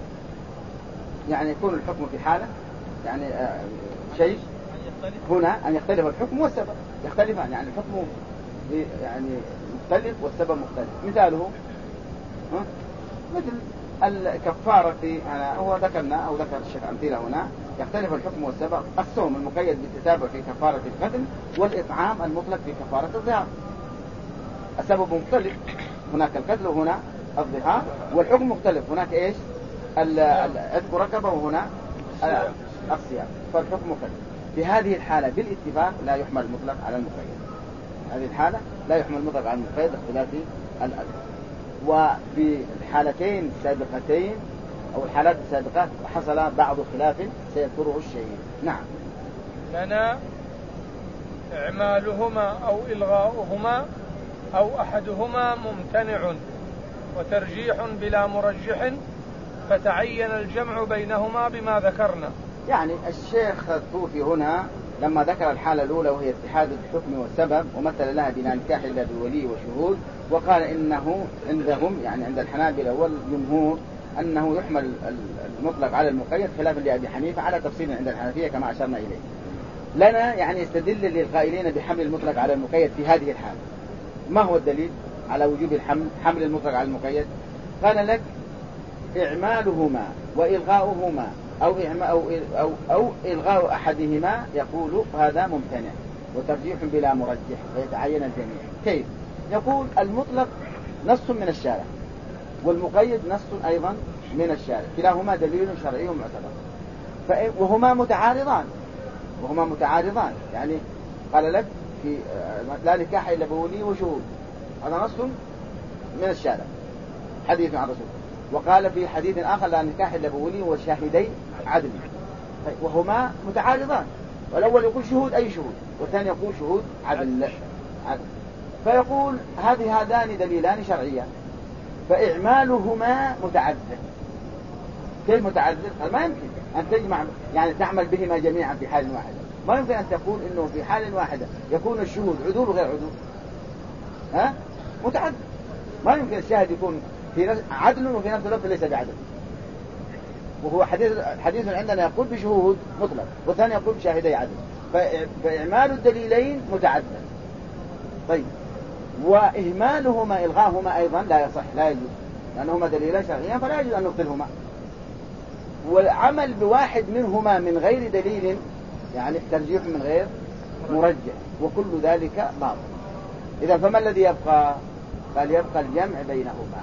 يعني يكون الحكم في حالة، يعني شيء هنا أن يختلف الحكم والسبب، يختلفان، يعني الحكم يعني مختلف والسبب مختلف. مثاله مثل الكفارة، هو ذكرنا أو ذكر الشيخ أمثلة هنا. يختلف الحكم والسبب: الصوم المقيد بالتتابع في كفارة القتل، والإطعام المطلق في كفارة الظهار. السبب مختلف، هناك القتل وهنا الظهار، والحكم مختلف، هناك عتق رقبة وهنا الصيام، فالحكم مختلف. في هذه الحالة بالاتفاق لا يحمل المطلق على المقيد، هذه الحالة لا يحمل المطلق على المقيد اختلاف الأجر. وفي الحالتين السابقتين أو الحالات السابقات حصل بعض خلاف سيذكره الشيخ. نعم. لنا إعمالهما أو إلغاؤهما أو أحدهما ممتنع وترجيح بلا مرجح، فتعين الجمع بينهما بما ذكرنا. يعني الشيخ الطوفي هنا لما ذكر الحالة الأولى وهي اتحاد الحكم والسبب ومثل لها بلا نكاح إلا بولي وشهود، وقال إنه عندهم، يعني عند الحنابلة والجمهور، أنه يحمل المطلق على المقيد خلافا لأبي حنيفة على تفصيل عند الحنفية كما أشرنا إليه. لنا يعني يستدل للقائلين بحمل المطلق على المقيد في هذه الحالة. ما هو الدليل على وجوب حمل المطلق على المقيد؟ قال لك إعمالهما وإلغاؤهما أو إلغاء أحدهما يقول هذا ممتنع وترجيح بلا مرجح ويتعين الجميع. كيف؟ يقول المطلق نص من الشارع والمقيد نص أيضا من الشارع، كلاهما دليل شرعي معتبر، وهما متعارضان، يعني قال لك في لا نكاح إلا بولي وشهود، هذا نص من الشارع حديث عن رسول، وقال في حديث آخر لا نكاح إلا بولي وشاهدي عدل، وهما متعارضان، والأول يقول شهود أي شهود، والثاني يقول شهود عدل. فيقول هذان دليلان شرعيان، فإعمالهما متعذر. كيف متعذر؟ ما يمكن أن تجمع، يعني تعمل بهما جميعا في حال واحدة. ما يمكن أن تقول إنه في حال واحدة يكون الشهود عدول وغير عدول، متعذر. ما يمكن الشاهد يكون في عدل وفي نفس الوقت ليس بعدل، وهو حديث عندنا يقول بشهود مطلق والثاني يقول بشاهدي عدل، فإعمال الدليلين متعذر. طيب، وإهمالهما إلغاهما أيضا لا يصح، لا يجوز، لأنهما دليلان شرعيان فلا يجوز أن نبطلهما. والعمل بواحد منهما من غير دليل يعني ترجيح من غير مرجح، وكل ذلك باطل. إذا فما الذي يبقى؟ قال يبقى الجمع بينهما،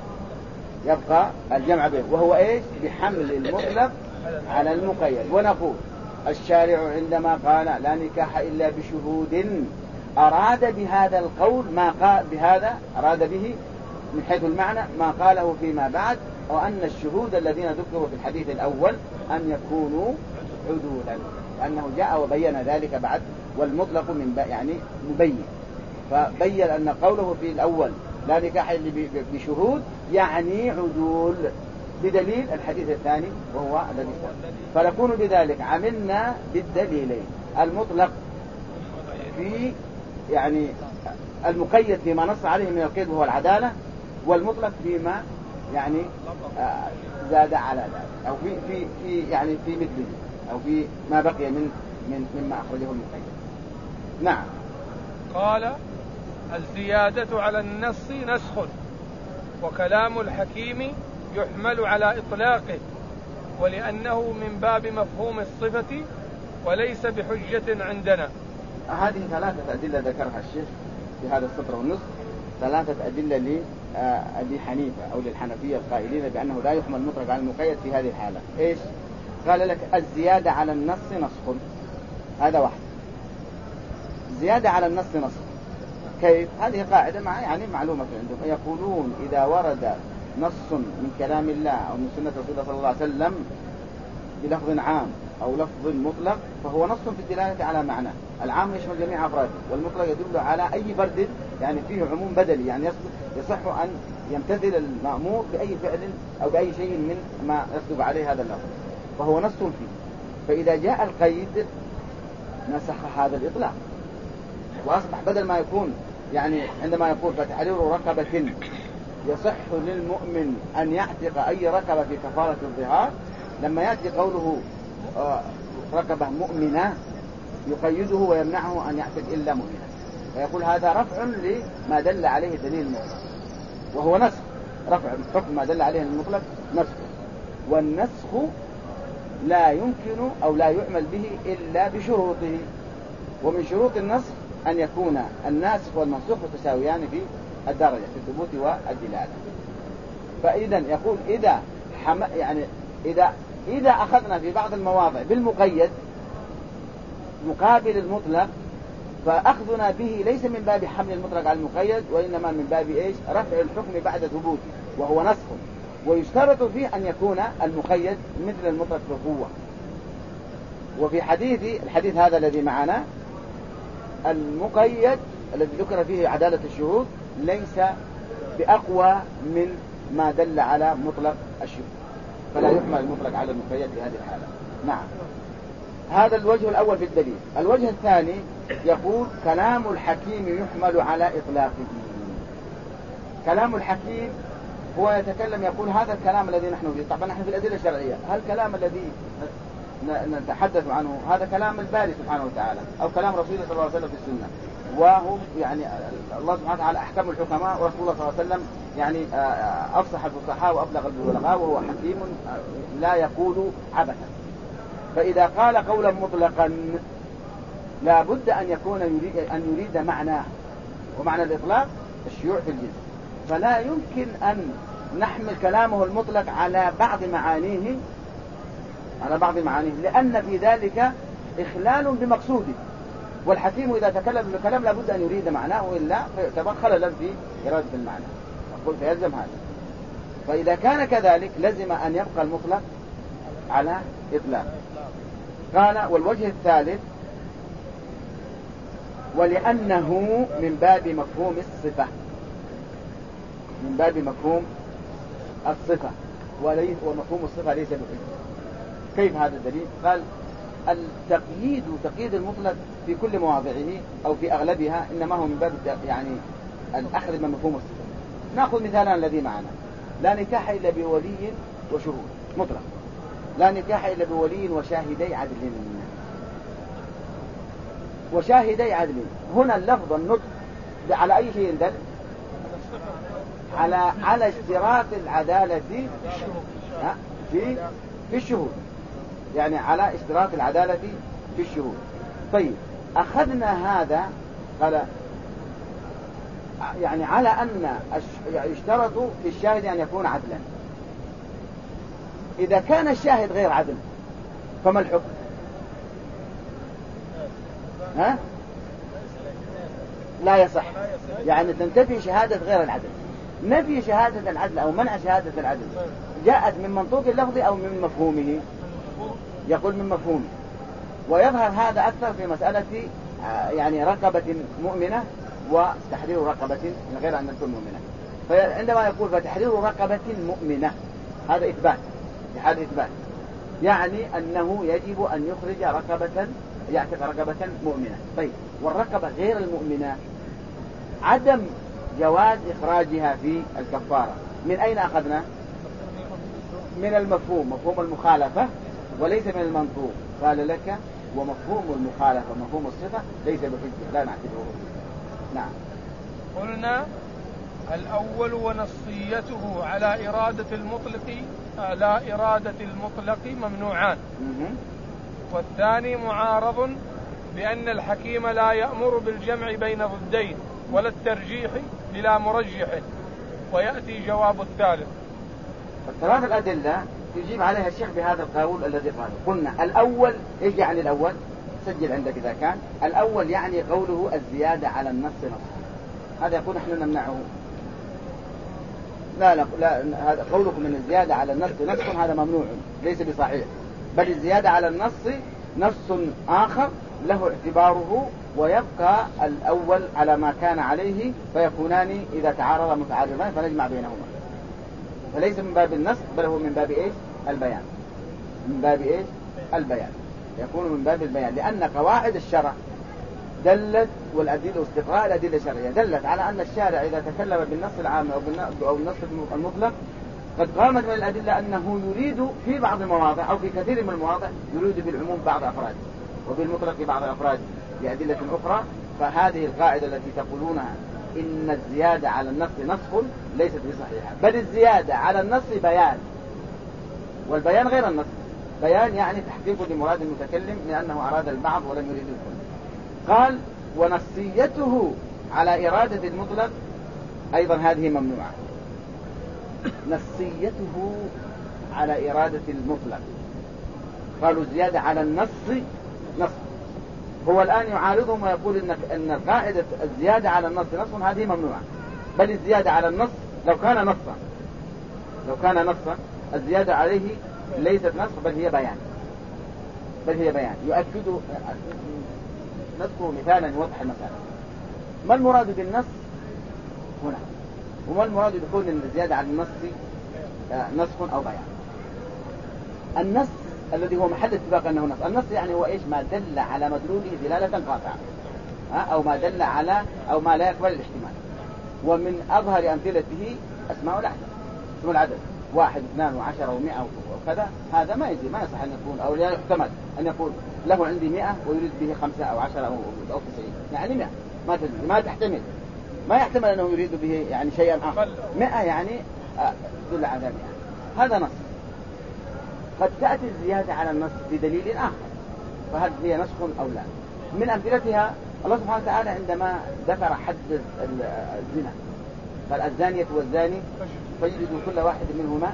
يبقى الجمع بينهما، وهو إيش؟ بحمل المطلق على المقيد. ونقول الشارع عندما قال لا نكاح إلا بشهود أراد بهذا القول ما قال بهذا، أراد به من حيث المعنى ما قاله فيما بعد، وأن الشهود الذين ذكروا في الحديث الأول أن يكونوا عدولا، لأنه جاء وبين ذلك بعد، والمطلق من يعني مبين، فبين أن قوله في الأول لا نكاح إلا بشهود يعني عدول، بدليل الحديث الثاني وهو الذي فنكون بذلك عملنا بالدليلين، المطلق في يعني المقيد فيما نص عليه من القيد وهو العدالة، والمطلق فيما يعني زاد على ذلك، أو في يعني في مثله، أو في ما بقي مما أخرجه المقيد. نعم. قال الزيادة على النص نسخ، وكلام الحكيم يحمل على إطلاقه، ولأنه من باب مفهوم الصفة وليس بحجة عندنا. هذه ثلاثة أدلة ذكرها الشيخ في هذا السطر والنصف، ثلاثة أدلة لأبي حنيفة أو للحنفية القائلين بأنه لا يحمل المطلق على المقيد في هذه الحالة. إيش؟ قال لك الزيادة على النص نسخ، هذا واحد. زيادة على النص نسخ كيف؟ هذه قاعدة يعني معلومة عندهم، يقولون إذا ورد نص من كلام الله أو من سنة رسول الله صلى الله عليه وسلم بلفظ عام أو لفظ مطلق فهو نص في الدلالة على معناه. العام يشمل جميع أفراده، والمطلق يدل على أي فرد يعني فيه عموم بدلي، يعني يصح أن يمتثل المأمور بأي فعل أو بأي شيء من ما يصدق عليه هذا اللفظ، فهو نص فيه. فإذا جاء القيد نسخ هذا الإطلاق، وأصبح بدل ما يكون يعني عندما يقول فتحرير رقبة يصح للمؤمن أن يعتق أي رقبة في كفارة الظهار، لما يأتي قوله رقبة مؤمنة يقيده ويمنعه أن يعتق إلا مؤمنة، فيقول هذا رفع لما دل عليه الدليل المطلق، وهو نسخ، رفع حكم ما دل عليه المطلق نسخ. والنسخ لا يمكن أو لا يعمل به إلا بشروطه، ومن شروط النسخ أن يكون الناسخ والمنسوخ متساويان في الدرجة في الثبوت والدلالة. فإذا يقول إذا أخذنا في بعض المواضع بالمقيد مقابل المطلق، فأخذنا به ليس من باب حمل المطلق على المقيد، وإنما من باب إيش؟ رفع الحكم بعد ثبوته، وهو نسخ. ويشترط فيه أن يكون المقيد مثل المطلق بقوة. وفي الحديث هذا الذي معنا المقيد الذي ذكر فيه عدالة الشهود ليس بأقوى من ما دل على مطلق الشهود، فلا يحمل المطلق على المقيد في هذه الحالة. نعم. هذا الوجه الأول في الدليل. الوجه الثاني يقول كلام الحكيم يحمل على إطلاقه. كلام الحكيم هو يتكلم يقول هذا الكلام الذي نحن فيه، طبعا نحن في الأدلة الشرعية، هل الكلام الذي نتحدث عنه هذا كلام الباري سبحانه وتعالى أو كلام رسوله صلى الله عليه وسلم في السنة، وهم يعني الله سبحانه وتعالى أحكم الحكماء، ورسول الله صلى الله عليه وسلم يعني أفصح الفصحاء وأبلغ البلغاء، وهو حكيم لا يقول عبثا. فإذا قال قولا مطلقا لا بد أن يريد معناه، ومعنى الإطلاق الشيوع في الجنس، فلا يمكن أن نحمل كلامه المطلق على بعض معانيه لأن في ذلك إخلال بمقصوده، والحكيم إذا تكلم بالكلام لا بد أن يريد معناه، وإلا فيعتبر خللا في إرادة المعنى، أقول فيلزم هذا. فإذا كان كذلك لزم أن يبقى المطلق على إطلاق. قال والوجه الثالث ولأنه من باب مفهوم الصفة، من باب مفهوم الصفة، ومفهوم الصفة ليس بحجة. كيف هذا الدليل؟ قال تقييد المطلق في كل مواضعه أو في أغلبها إنما هو من باب يعني الأخذ من مفهوم الصفة. نأخذ مثالا الذي معنا، لا نكاح إلا بولي وشهود مطلق، لا نكاح إلا بولي وشاهدي عدل. وشاهدي عدل هنا اللفظ النطق على أي شيء دل؟ على اشتراط العدالة في الشهود، يعني على اشتراط العدالة في الشهود. طيب أخذنا هذا قال يعني على أن يشترط في الشاهد أن يكون عدلا. إذا كان الشاهد غير عدل فما الحكم؟ ها؟ لا يصح، يعني تنتفي شهادة غير العدل. نفي شهادة العدل أو منع شهادة العدل جاءت من منطوق اللفظ أو من مفهومه؟ يقول من مفهومه. ويظهر هذا أكثر في مسألة يعني رقبة مؤمنة وتحرير رقبة من غير أن تكون مؤمنة. فعندما يقول فتحرير رقبة مؤمنة هذا إثبات، في حال إثبات يعني أنه يجب أن يخرج رقبة، يعتق رقبة مؤمنة. طيب والرقبة غير المؤمنة عدم جواز إخراجها في الكفارة من أين أخذنا؟ من المفهوم، مفهوم المخالفة وليس من المنطوق. قال لك ومفهوم المخالفة مفهوم الصفة ليس بحجة لا نعتبره. نعم. قلنا الأول ونصيته على إرادة المطلق ممنوعان. والثاني معارض بأن الحكيم لا يأمر بالجمع بين ضدين ولا الترجيح بلا مرجح، ويأتي جواب الثالث. الثلاث الأدلة يجيب عليها الشيخ بهذا القول الذي قال. قلنا الأول إيش يعني الأول؟ سجل عندك إذا كان الأول يعني قوله الزيادة على النص نص، هذا يقول نحن نمنعه. لا هذا قولكم من الزيادة على النص نص هذا ممنوع ليس بصحيح، بل الزيادة على النص نص آخر له اعتباره، ويبقى الأول على ما كان عليه، فيكونان إذا تعارضا متعارضان فنجمع بينهما. فليس من باب النص بل هو من باب إيش؟ البيان. من باب إيش؟ البيان. يكون من باب البيان، لأن قواعد الشرع دلت والأدلة واستقراء الأدلة الشرعية دلت على أن الشارع إذا تكلم بالنص العام أو بالنص المطلق قد قامت من الأدلة أنه يريد في بعض المواضع أو في كثير من المواضع يريد بالعموم بعض أفراد وبالمطلق بعض أفراد بأدلة أخرى. فهذه القاعدة التي تقولونها إن الزيادة على النص نصف ليست بصحيحة، بل الزيادة على النص بيان، والبيان غير النص. بيان يعني تحقيق لمراد المتكلم لأنه أراد البعض ولم يريد الكل. قال ونصيته على إرادة المطلق أيضا هذه ممنوعة. نصيته على إرادة المطلق قالوا الزيادة على النص نص. هو الآن يعارضهم ويقول إن قاعدة الزيادة على النص نص هذه ممنوعة، بل الزيادة على النص لو كان نصا الزيادة عليه ليست نص بل هي بيان. يؤكد. نذكر مثالا يوضح المسألة. ما المراد بالنص هنا؟ وما المراد بكون الزيادة على النص نص أو بيان؟ النص الذي هو محل اتفاق أنه نص. النص يعني هو إيش؟ ما دل على مدلوله دلالة قاطعة، أو ما دل على أو ما لا يقبل الاحتمال. ومن أظهر أمثلته أسماء العدد، اسم العدد 1 2 و10 و100 وكذا، هذا ما يجي، ما يصح أن يكون أو لا يحتمل أن يقول له عندي 100 ويريد به 5 أو 10 أو 90، يعني 100 ما تحتمل، ما يحتمل أنه يريد به يعني شيئا آخر. 100 يعني دل على 100، هذا نص. قد تأتي الزيادة على النص بدليل آخر، فهل هي نسخ أو لا؟ من أمثلتها الله سبحانه وتعالى عندما ذكر حد الزنا قال الزانية والزاني فيجلدوا كل واحد منهما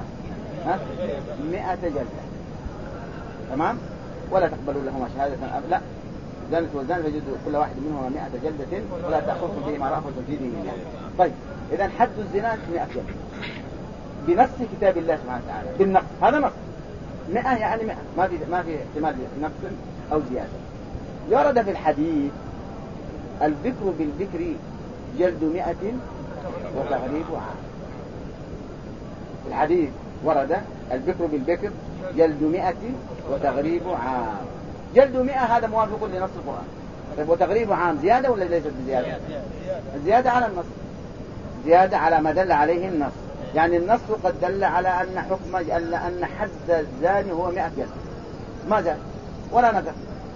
100 جلدة، تمام؟ ولا تقبلوا لهما شهادة لا، الزانية والزاني فيجلدوا كل واحد منهما 100 جلدة ولا تأخذكم فيهما رأفة في دين الله. طيب إذا حد الزنا 100 جلدة بنص كتاب الله سبحانه وتعالى بالنص، هذا نص. 100 يعني 100، ما في احتمال نقص أو زيادة. يورد في الحديث الذكر بالذكر جلد 100 وتغريب عام. في الحديث ورد الذكر بالذكر جلد 100 وتغريب عام. جلد 100 هذا موافق لنص القرآن. طيب وتغريب عام زيادة ولا ليست بزيادة؟ زيادة على النص، زيادة على ما دل عليه النص. يعني النص قد دل على أن حكم أن حد الزاني هو 100 جلد، ما زاد ولا نقص،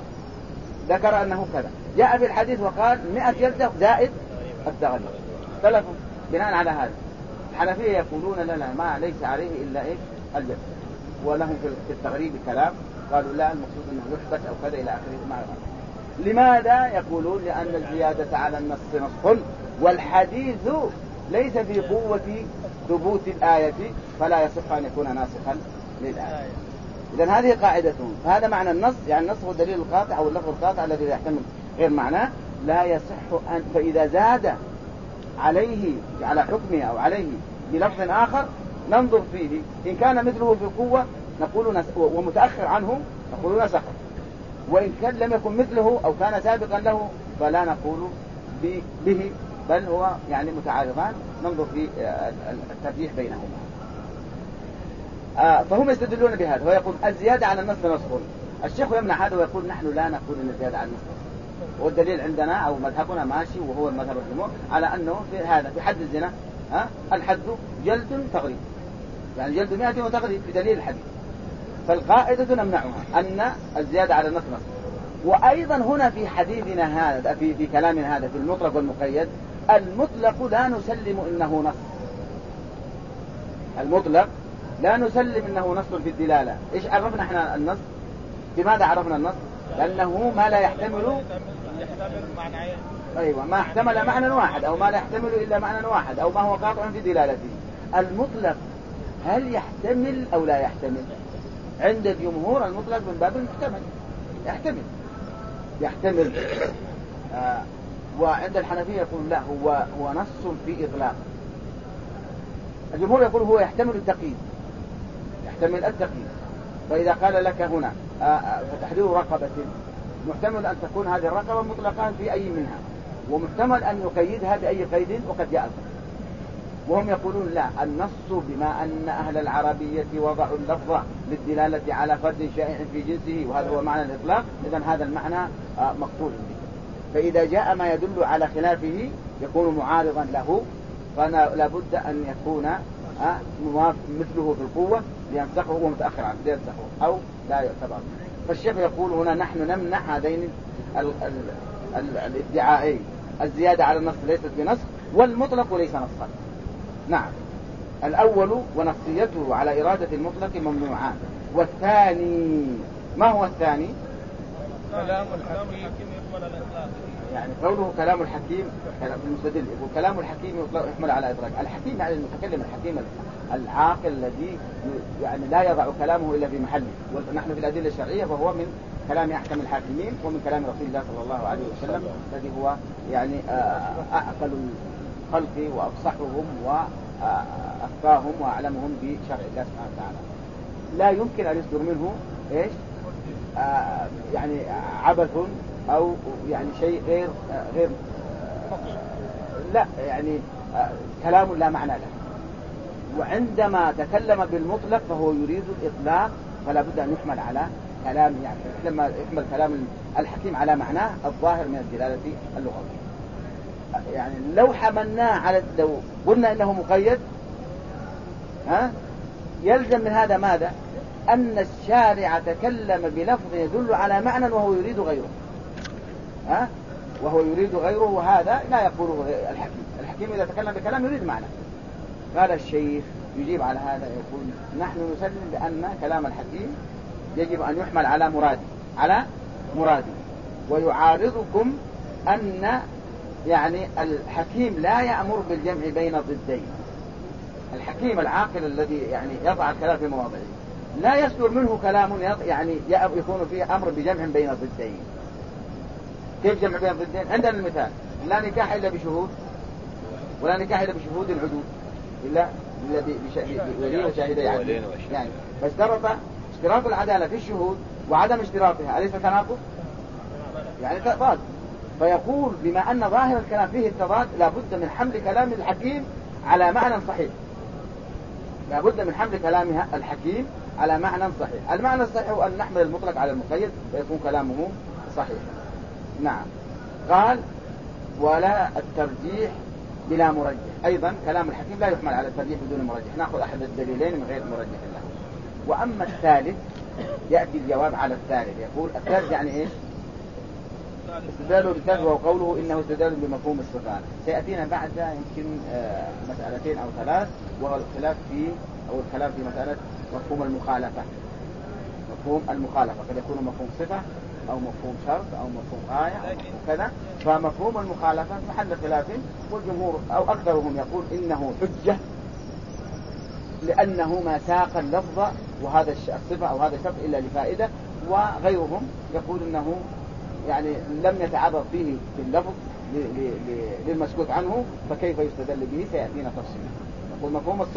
ذكر أنه كذا. جاء في الحديث وقال 100 جلدة زائد التغريب. اختلفوا بناء على هذا. الحنفية يقولون لا ما ليس عليه إلا إيش؟ الجلد. ولهم في التغريب كلام قالوا لا المقصود أنه يحبس أو كذا إلى آخره ما يغير. لماذا؟ يقولون لأن الزيادة على النص نسخ، والحديث ليس في قوة ثبوت الآية فلا يصح أن يكون ناسخا للآية. إذن هذه قاعدتهم. هذا معنى النص، يعني النص هو الدليل القاطع أو اللفظ القاطع الذي يحتمل غير معناه، لا يصح أن فإذا زاد عليه على حكمه أو عليه بلفظ آخر ننظر فيه، إن كان مثله في القوة نقول ومتأخر عنه نقول نسخ، وإن كان لم يكن مثله أو كان سابقا له فلا نقول به، بل هو يعني متعارضان، ننظر في الترجيح بينهما. فهم يستدلون بهذا ويقول الزيادة على النص نسخ. الشيخ يمنع هذا ويقول نحن لا نقول أن الزيادة على النص، والدليل عندنا أو مذهبنا ماشي وهو المذهب الجمهور على أنه في هذا في حد الزنا الحد جلد تغريب، يعني جلد 100 وتغريب في دليل الحديث، فالقاعدة نمنعها أن الزيادة على النص نص. وأيضا هنا في حديثنا هذا في كلامنا هذا في المطلق والمقيد، المطلق لا نسلم إنه نص، المطلق لا نسلم إنه نص في الدلالة. إيش عرفنا إحنا النص؟ بماذا عرفنا النص؟ لأنه ما لا يحتمل معنى، أيوة ما احتمل معنى واحد أو ما لا يحتمل إلا معنى واحد أو ما هو قاطع في دلالته. المطلق هل يحتمل أو لا يحتمل؟ عند الجمهور المطلق من باب المحتمل، يحتمل وعند الحنفية يقول لا هو نص في إطلاق. الجمهور يقول هو يحتمل التقييد، فإذا قال لك هنا فتحرير رقبة، محتمل أن تكون هذه الرقبة مطلقا في أي منها، ومحتمل أن يقيدها بأي قيد وقد جاء. وهم يقولون لا، النص بما أن أهل العربية وضعوا اللفظ للدلالة على فرد شائع في جنسه وهذا هو معنى الإطلاق، إذن هذا المعنى مقصود به. فإذا جاء ما يدل على خلافه يكون معارضا له، فلا بد أن يكون مثله في القوة لينسخه ومتأخر عنه لينسخه أو لا يعتبر. فالشيخ يقول هنا نحن نمنع هذين الادعائين، الزيادة على النص ليست بنسخ والمطلق ليس نصا. نعم، الأول ونصيته على إرادة المطلق ممنوعان. والثاني ما هو الثاني؟ كلام الحكيم يحمل على الإطلاق، يعني قوله كلام الحكيم المستدل يقول كلام الحكيم يحمل على إطلاق. الحكيم يعني المتكلم الحكيم العاقل الذي يعني لا يضع كلامه إلا في محله، ونحن في الأدلة الشرعية فهو من كلام أحكم الحاكمين ومن كلام رسول الله صلى الله عليه وسلم الذي هو يعني أعقل الخلق وأفصحهم وأفقاهم وأعلمهم بشرع الله سبحانه وتعالى. لا يمكن أن يصدر منه إيش يعني عبث أو يعني شيء غير لا يعني كلام لا معنى له. وعندما تكلم بالمطلق فهو يريد الإطلاق، فلا بد أن يحمل على كلام، يعني لما يحمل كلام الحكيم على معناه الظاهر من الدلالة اللغوية. يعني لو حملناه على لو قلنا إنه مقيد يلزم من هذا ماذا؟ أن الشارع تكلم بلفظ يدل على معنى وهو يريد غيره، وهو يريد غيره، وهذا لا يقوله الحكيم إذا تكلم بكلام يريد معنى. قال الشيخ يجيب على هذا يقول نحن نسلم بأن كلام الحكيم يجب أن يحمل على مرادي ويعارضكم أن يعني الحكيم لا يأمر بالجمع بين ضدين. الحكيم العاقل الذي يعني يضع الكلام في مواضعه لا يصدر منه كلام يعني يكون فيه أمر بجمع بين ضدين. كيف جمع بين ضدين؟ عندنا المثال لا نكاح إلا بشهود، ولا نكاح إلا بشهود العدود إلا بولي وشاهدي عدل، يعني اشتراط العدالة في الشهود وعدم اشتراطها أليس تناقض؟ يعني تضاد. فيقول بما أن ظاهر الكلام فيه التضاد لابد من حمل كلام الحكيم على معنى صحيح، لابد من حمل كلام الحكيم على معنى صحيح. المعنى الصحيح هو أن نحمل المطلق على المقيد ويكون كلامه صحيح. نعم. قال ولا الترجيح بلا مرجح، أيضا كلام الحكيم لا يحمل على الترجيح بدون مرجح، نأخذ أحد الدليلين من غير مرجح له. وأما الثالث يأتي الجواب على الثالث، يقول الثالث يعني إيش؟ استدلال بالثالث وهو قوله إنه استدلال بمفهوم الصفات. سيأتينا بعد يمكن مسألتين أو ثلاث، وهو الخلاف في أو الكلام في مسألة مفهوم المخالفة. مفهوم المخالفة، قد يكون مفهوم صفة أو مفهوم شرط أو مفهوم آية أو مفهوم كذا. فمفهوم المخالفة محل خلاف، والجمهور أو أكثرهم يقول إنه حجة لأنه ما ساق اللفظ وهذا الصفة أو هذا الشرط إلا لفائدة، وغيرهم يقول إنه يعني لم يتعرض فيه في اللفظ للمسكوت عنه، فكيف يستدل به سيأتينا تفصيلا. يقول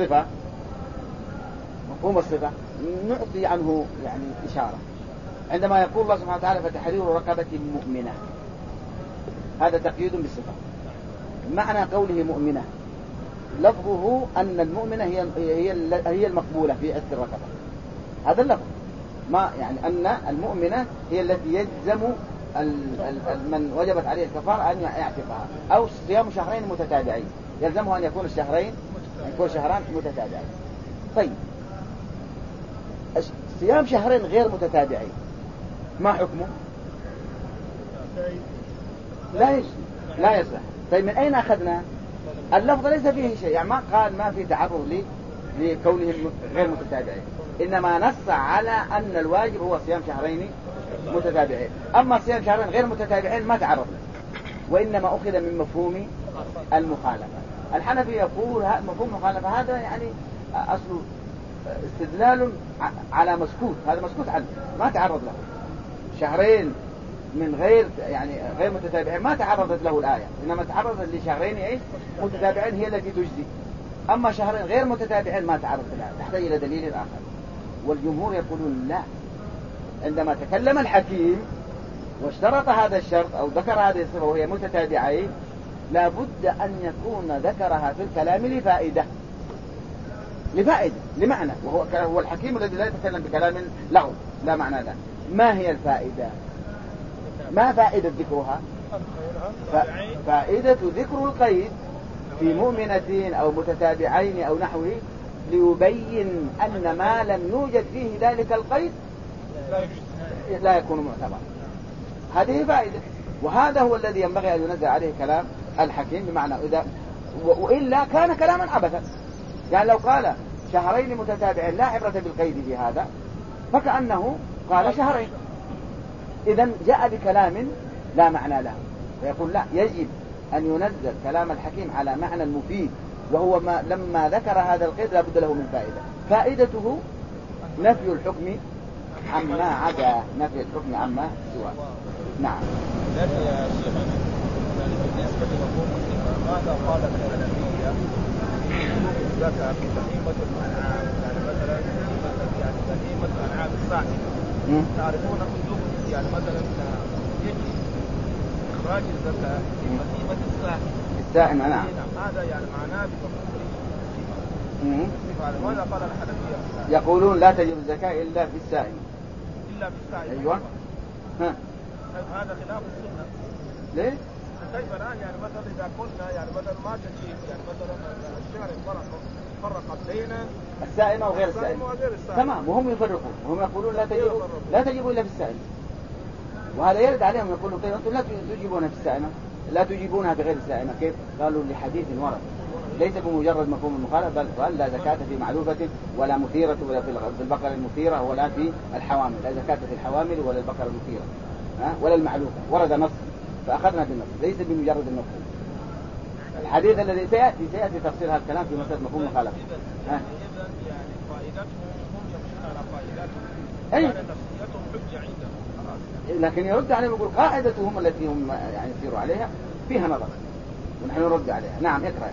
مفهوم الصفة نعطي عنه يعني إشارة عندما يقول الله سبحانه وتعالى فتحرير رقبة مؤمنة، هذا تقييد بالصفة. معنى قوله مؤمنة لفظه أن المؤمنة هي المقبولة في عتق الرقبة، هذا اللفظ. ما يعني أن المؤمنة هي التي يلزم من وجبت عليه الكفارة أن يعتقها، أو صيام شهرين متتابعين، يلزمه أن يكون شهران متتابعين. طيب صيام شهرين غير متتابعين ما حكمه؟ لا يصح. طيب من أين أخذنا؟ اللفظ ليس فيه شيء، يعني ما قال ما في تعرض لكونه غير متتابعين، إنما نص على أن الواجب هو صيام شهرين متتابعين. أما صيام شهرين غير متتابعين ما تعرض له، وإنما أخذ من مفهوم المخالفة. الحنفي يقول مفهوم المخالفة هذا يعني أصل استدلال على مسكوت، هذا مسكوت عنه ما تعرض له. شهرين من غير متتابعين ما تعرضت له الآية، إنما تعرضت لشهرين متتابعين هي التي تجزي. أما شهرين غير متتابعين ما تعرضت الآية، تحتاج إلى دليل آخر. والجمهور يقولون لا، عندما تكلم الحكيم واشترط هذا الشرط أو ذكر هذه الصفة وهي متتابعين لابد أن يكون ذكرها في الكلام لفائدة لمعنى، وهو الحكيم الذي لا يتكلم بكلام لغو لا معنى له. ما هي الفائدة؟ ما فائدة ذكرها؟ فائدة ذكر القيد في مؤمنة أو متتابعين أو نحوه ليبين أن ما لم يوجد فيه ذلك القيد لا يكون معتبر. هذه فائدة، وهذا هو الذي ينبغي أن ينزل عليه كلام الحكيم، بمعنى وإلا كان كلاما عبثا. يعني لو قال شهرين متتابعين لا عبرة بالقيد في هذا فكأنه قال شهرين، إذن جاء بكلام لا معنى له. فيقول لا، يجب أن ينزل كلام الحكيم على معنى مفيد، وهو لما ذكر هذا القيد لابد له من فائدته نفي الحكم عما عدا، نفي الحكم عما سواه. نعم. لكن يا شيخ بالنسبة لمفهوم الصفة ماذا قالت الحنفية في وجوب الزكاة في بهيمة الأنعام؟ يعني مثلا بهيمة الأنعام الصاعدة تعرفون وجوب يعني مثلا يجب إخراج الزكاة في بهيمة السائمة. نعم. هذا يعني معناه بمفهوم الصفة. ماذا قال الحنفية؟ يقولون لا تجب الزكاة إلا في السائمة. أيوة. هذا خلاف السنة. ليه؟ كيف الآن يعني مثلا إذا قلنا يعني مثلا ما تجيب يعني مثلا الشارع فرق بين السائمة وغير السائمة. تمام، وهم يفرقون وهم يقولون لا تجيبوا إلا في السائمة، وهذا يرد عليهم يقولون طيب أنتم لا تجيبونها في السائمة، لا تجيبونها بغير السائمة. كيف؟ قالوا لحديث ورد ليس بمجرد مفهوم المخالفة، بل قال لا زكاة في معلوفة ولا مثيرة ولا في البقرة المثيرة ولا في الحوامل، لا زكاة في الحوامل ولا البقرة المثيرة ولا المعلوفة. ورد نص فأخذنا بالنص ليس بمجرد المفهوم. الحديث الذي سيأتي تفسير هذا الكلام في مسألة مفهوم المخالفة. يعني فائدتهم هم يمشون على فائدتهم، يعني نفسيتهم حجة عندهم، لكن يرد عليهم يقول قاعدتهم التي هم يعني يسيروا عليها فيها نظر ونحن نرد عليها. نعم اقرأ.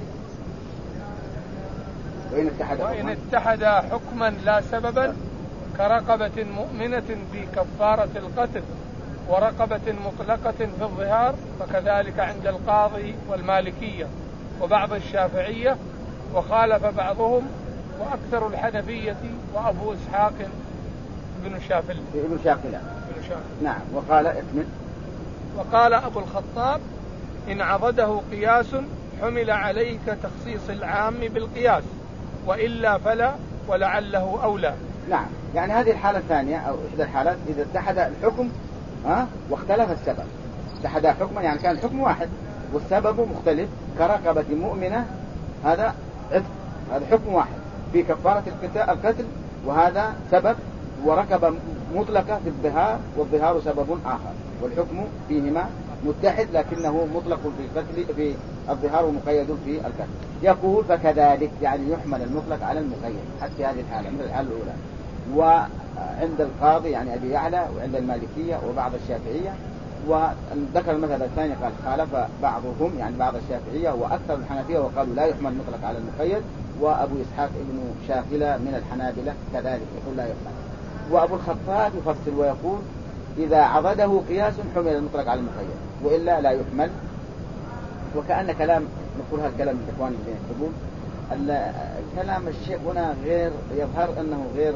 وإن اتحد حكما لا سببا كرقبة مؤمنة في كفارة القتل ورقبة مطلقة في الظهار، فكذلك عند القاضي والمالكية وبعض الشافعية، وخالف بعضهم وأكثر الحنفية وأبو إسحاق بن شافل. نعم. وقال اكمل. وقال أبو الخطاب إن عضده قياس حمل عليه كتخصيص العام بالقياس، وإلا فلا ولعله أولى. نعم، يعني هذه الحالة الثانية أو إحدى الحالات إذا اتحد الحكم واختلف السبب. اتحد حكما يعني كان الحكم واحد والسبب مختلف، كرقبة مؤمنة هذا عتق، هذا حكم واحد في كفارة القتل، وهذا سبب وركب مطلقة في الظهار، والظهار سبب آخر، والحكم فيهما متحد لكنه مطلق في القتل في الظهار ومقيد في القتل. يقول فكذلك يعني يحمل المطلق على المقيد حتى هذه الحالة مثل الحالة الأولى. وعند القاضي يعني أبي يعلى وعند المالكية وبعض الشافعية، وذكر المذهب الثاني قال خالف بعضهم يعني بعض الشافعية وأكثر الحنفية وقالوا لا يحمل المطلق على المقيد، وأبو إسحاق ابن شاكلة من الحنابلة كذلك يقول لا يحمل. وأبو الخطاب يفصل ويقول إذا عضده قياس حمل المطلق على المقيد وإلا لا يحمل. وكأن كلام نقول هذا الكلام من إخواني الذين يكتبون كلام الشيخ هنا غير يظهر أنه غير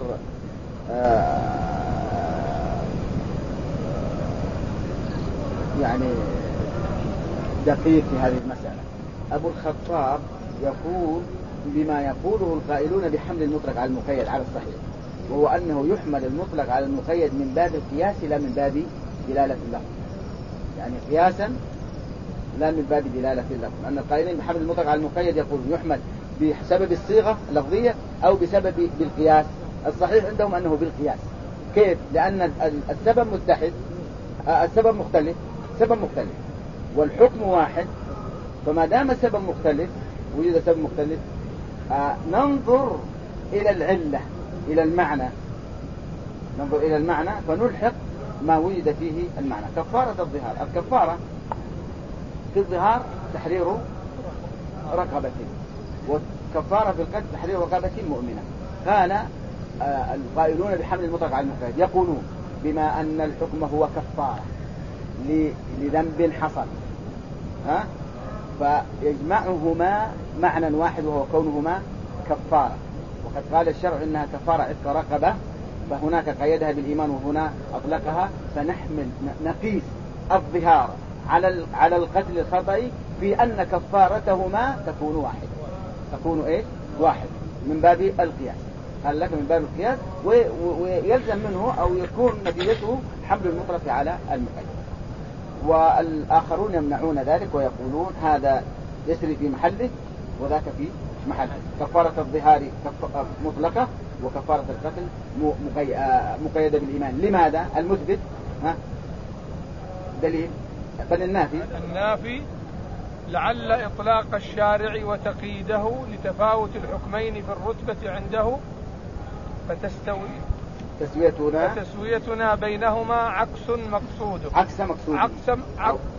يعني دقيق في هذه المسألة. أبو الخطاب يقول بما يقوله القائلون بحمل المطلق على المقيد على الصحيح، وهو أنه يحمل المطلق على المقيد من باب القياس لا من باب دلالة اللفظ، يعني قياسا لا من باب دلالة اللفظ. أن القائلين بحمل المطلق على المقيد يقول يحمل بسبب الصيغة اللفظية أو بسبب بالقياس. الصحيح عندهم أنه بالقياس. كيف؟ لأن السبب متحد، السبب مختلف، سبب مختلف والحكم واحد، فما دام السبب مختلف وجد سبب مختلف ننظر إلى العلة إلى المعنى، ننظر إلى المعنى فنلحق ما وجد فيه المعنى. كفارة الظهار، الكفارة في الظهار تحرير رقبة، والكفارة في القتل تحرير رقبة مؤمنة. قال القائلون بحمل المطلق على المقيد يقولون بما أن الحكم هو كفارة لذنب حصل فيجمعهما معنى واحد وهو كونهما كفارة. وقد قال الشرع إنها كفارة عتق رقبة، فهناك قيدها بالإيمان وهنا أطلقها، فنحمل نقيس الظهار على القتل الخطئي في أن كفارتهما تكون واحد، تكون إيه؟ واحد من باب القياس. قال لك من باب القياس ويلزم منه أو يكون نتيجته حمل المطلق على المقيد. والآخرون يمنعون ذلك ويقولون هذا يسري في محله وذاك في محله. كفارة الظهار مطلقة وكفارة القتل مقيدة بالإيمان. لماذا؟ المثبت دليل بل النافي لعل إطلاق الشارع وتقييده لتفاوت الحكمين في الرتبة عنده فتسويتنا بينهما عكس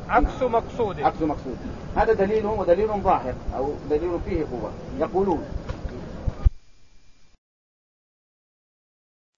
مقصود. هذا دليل ودليل ظاهر أو دليل فيه قوة. يقولون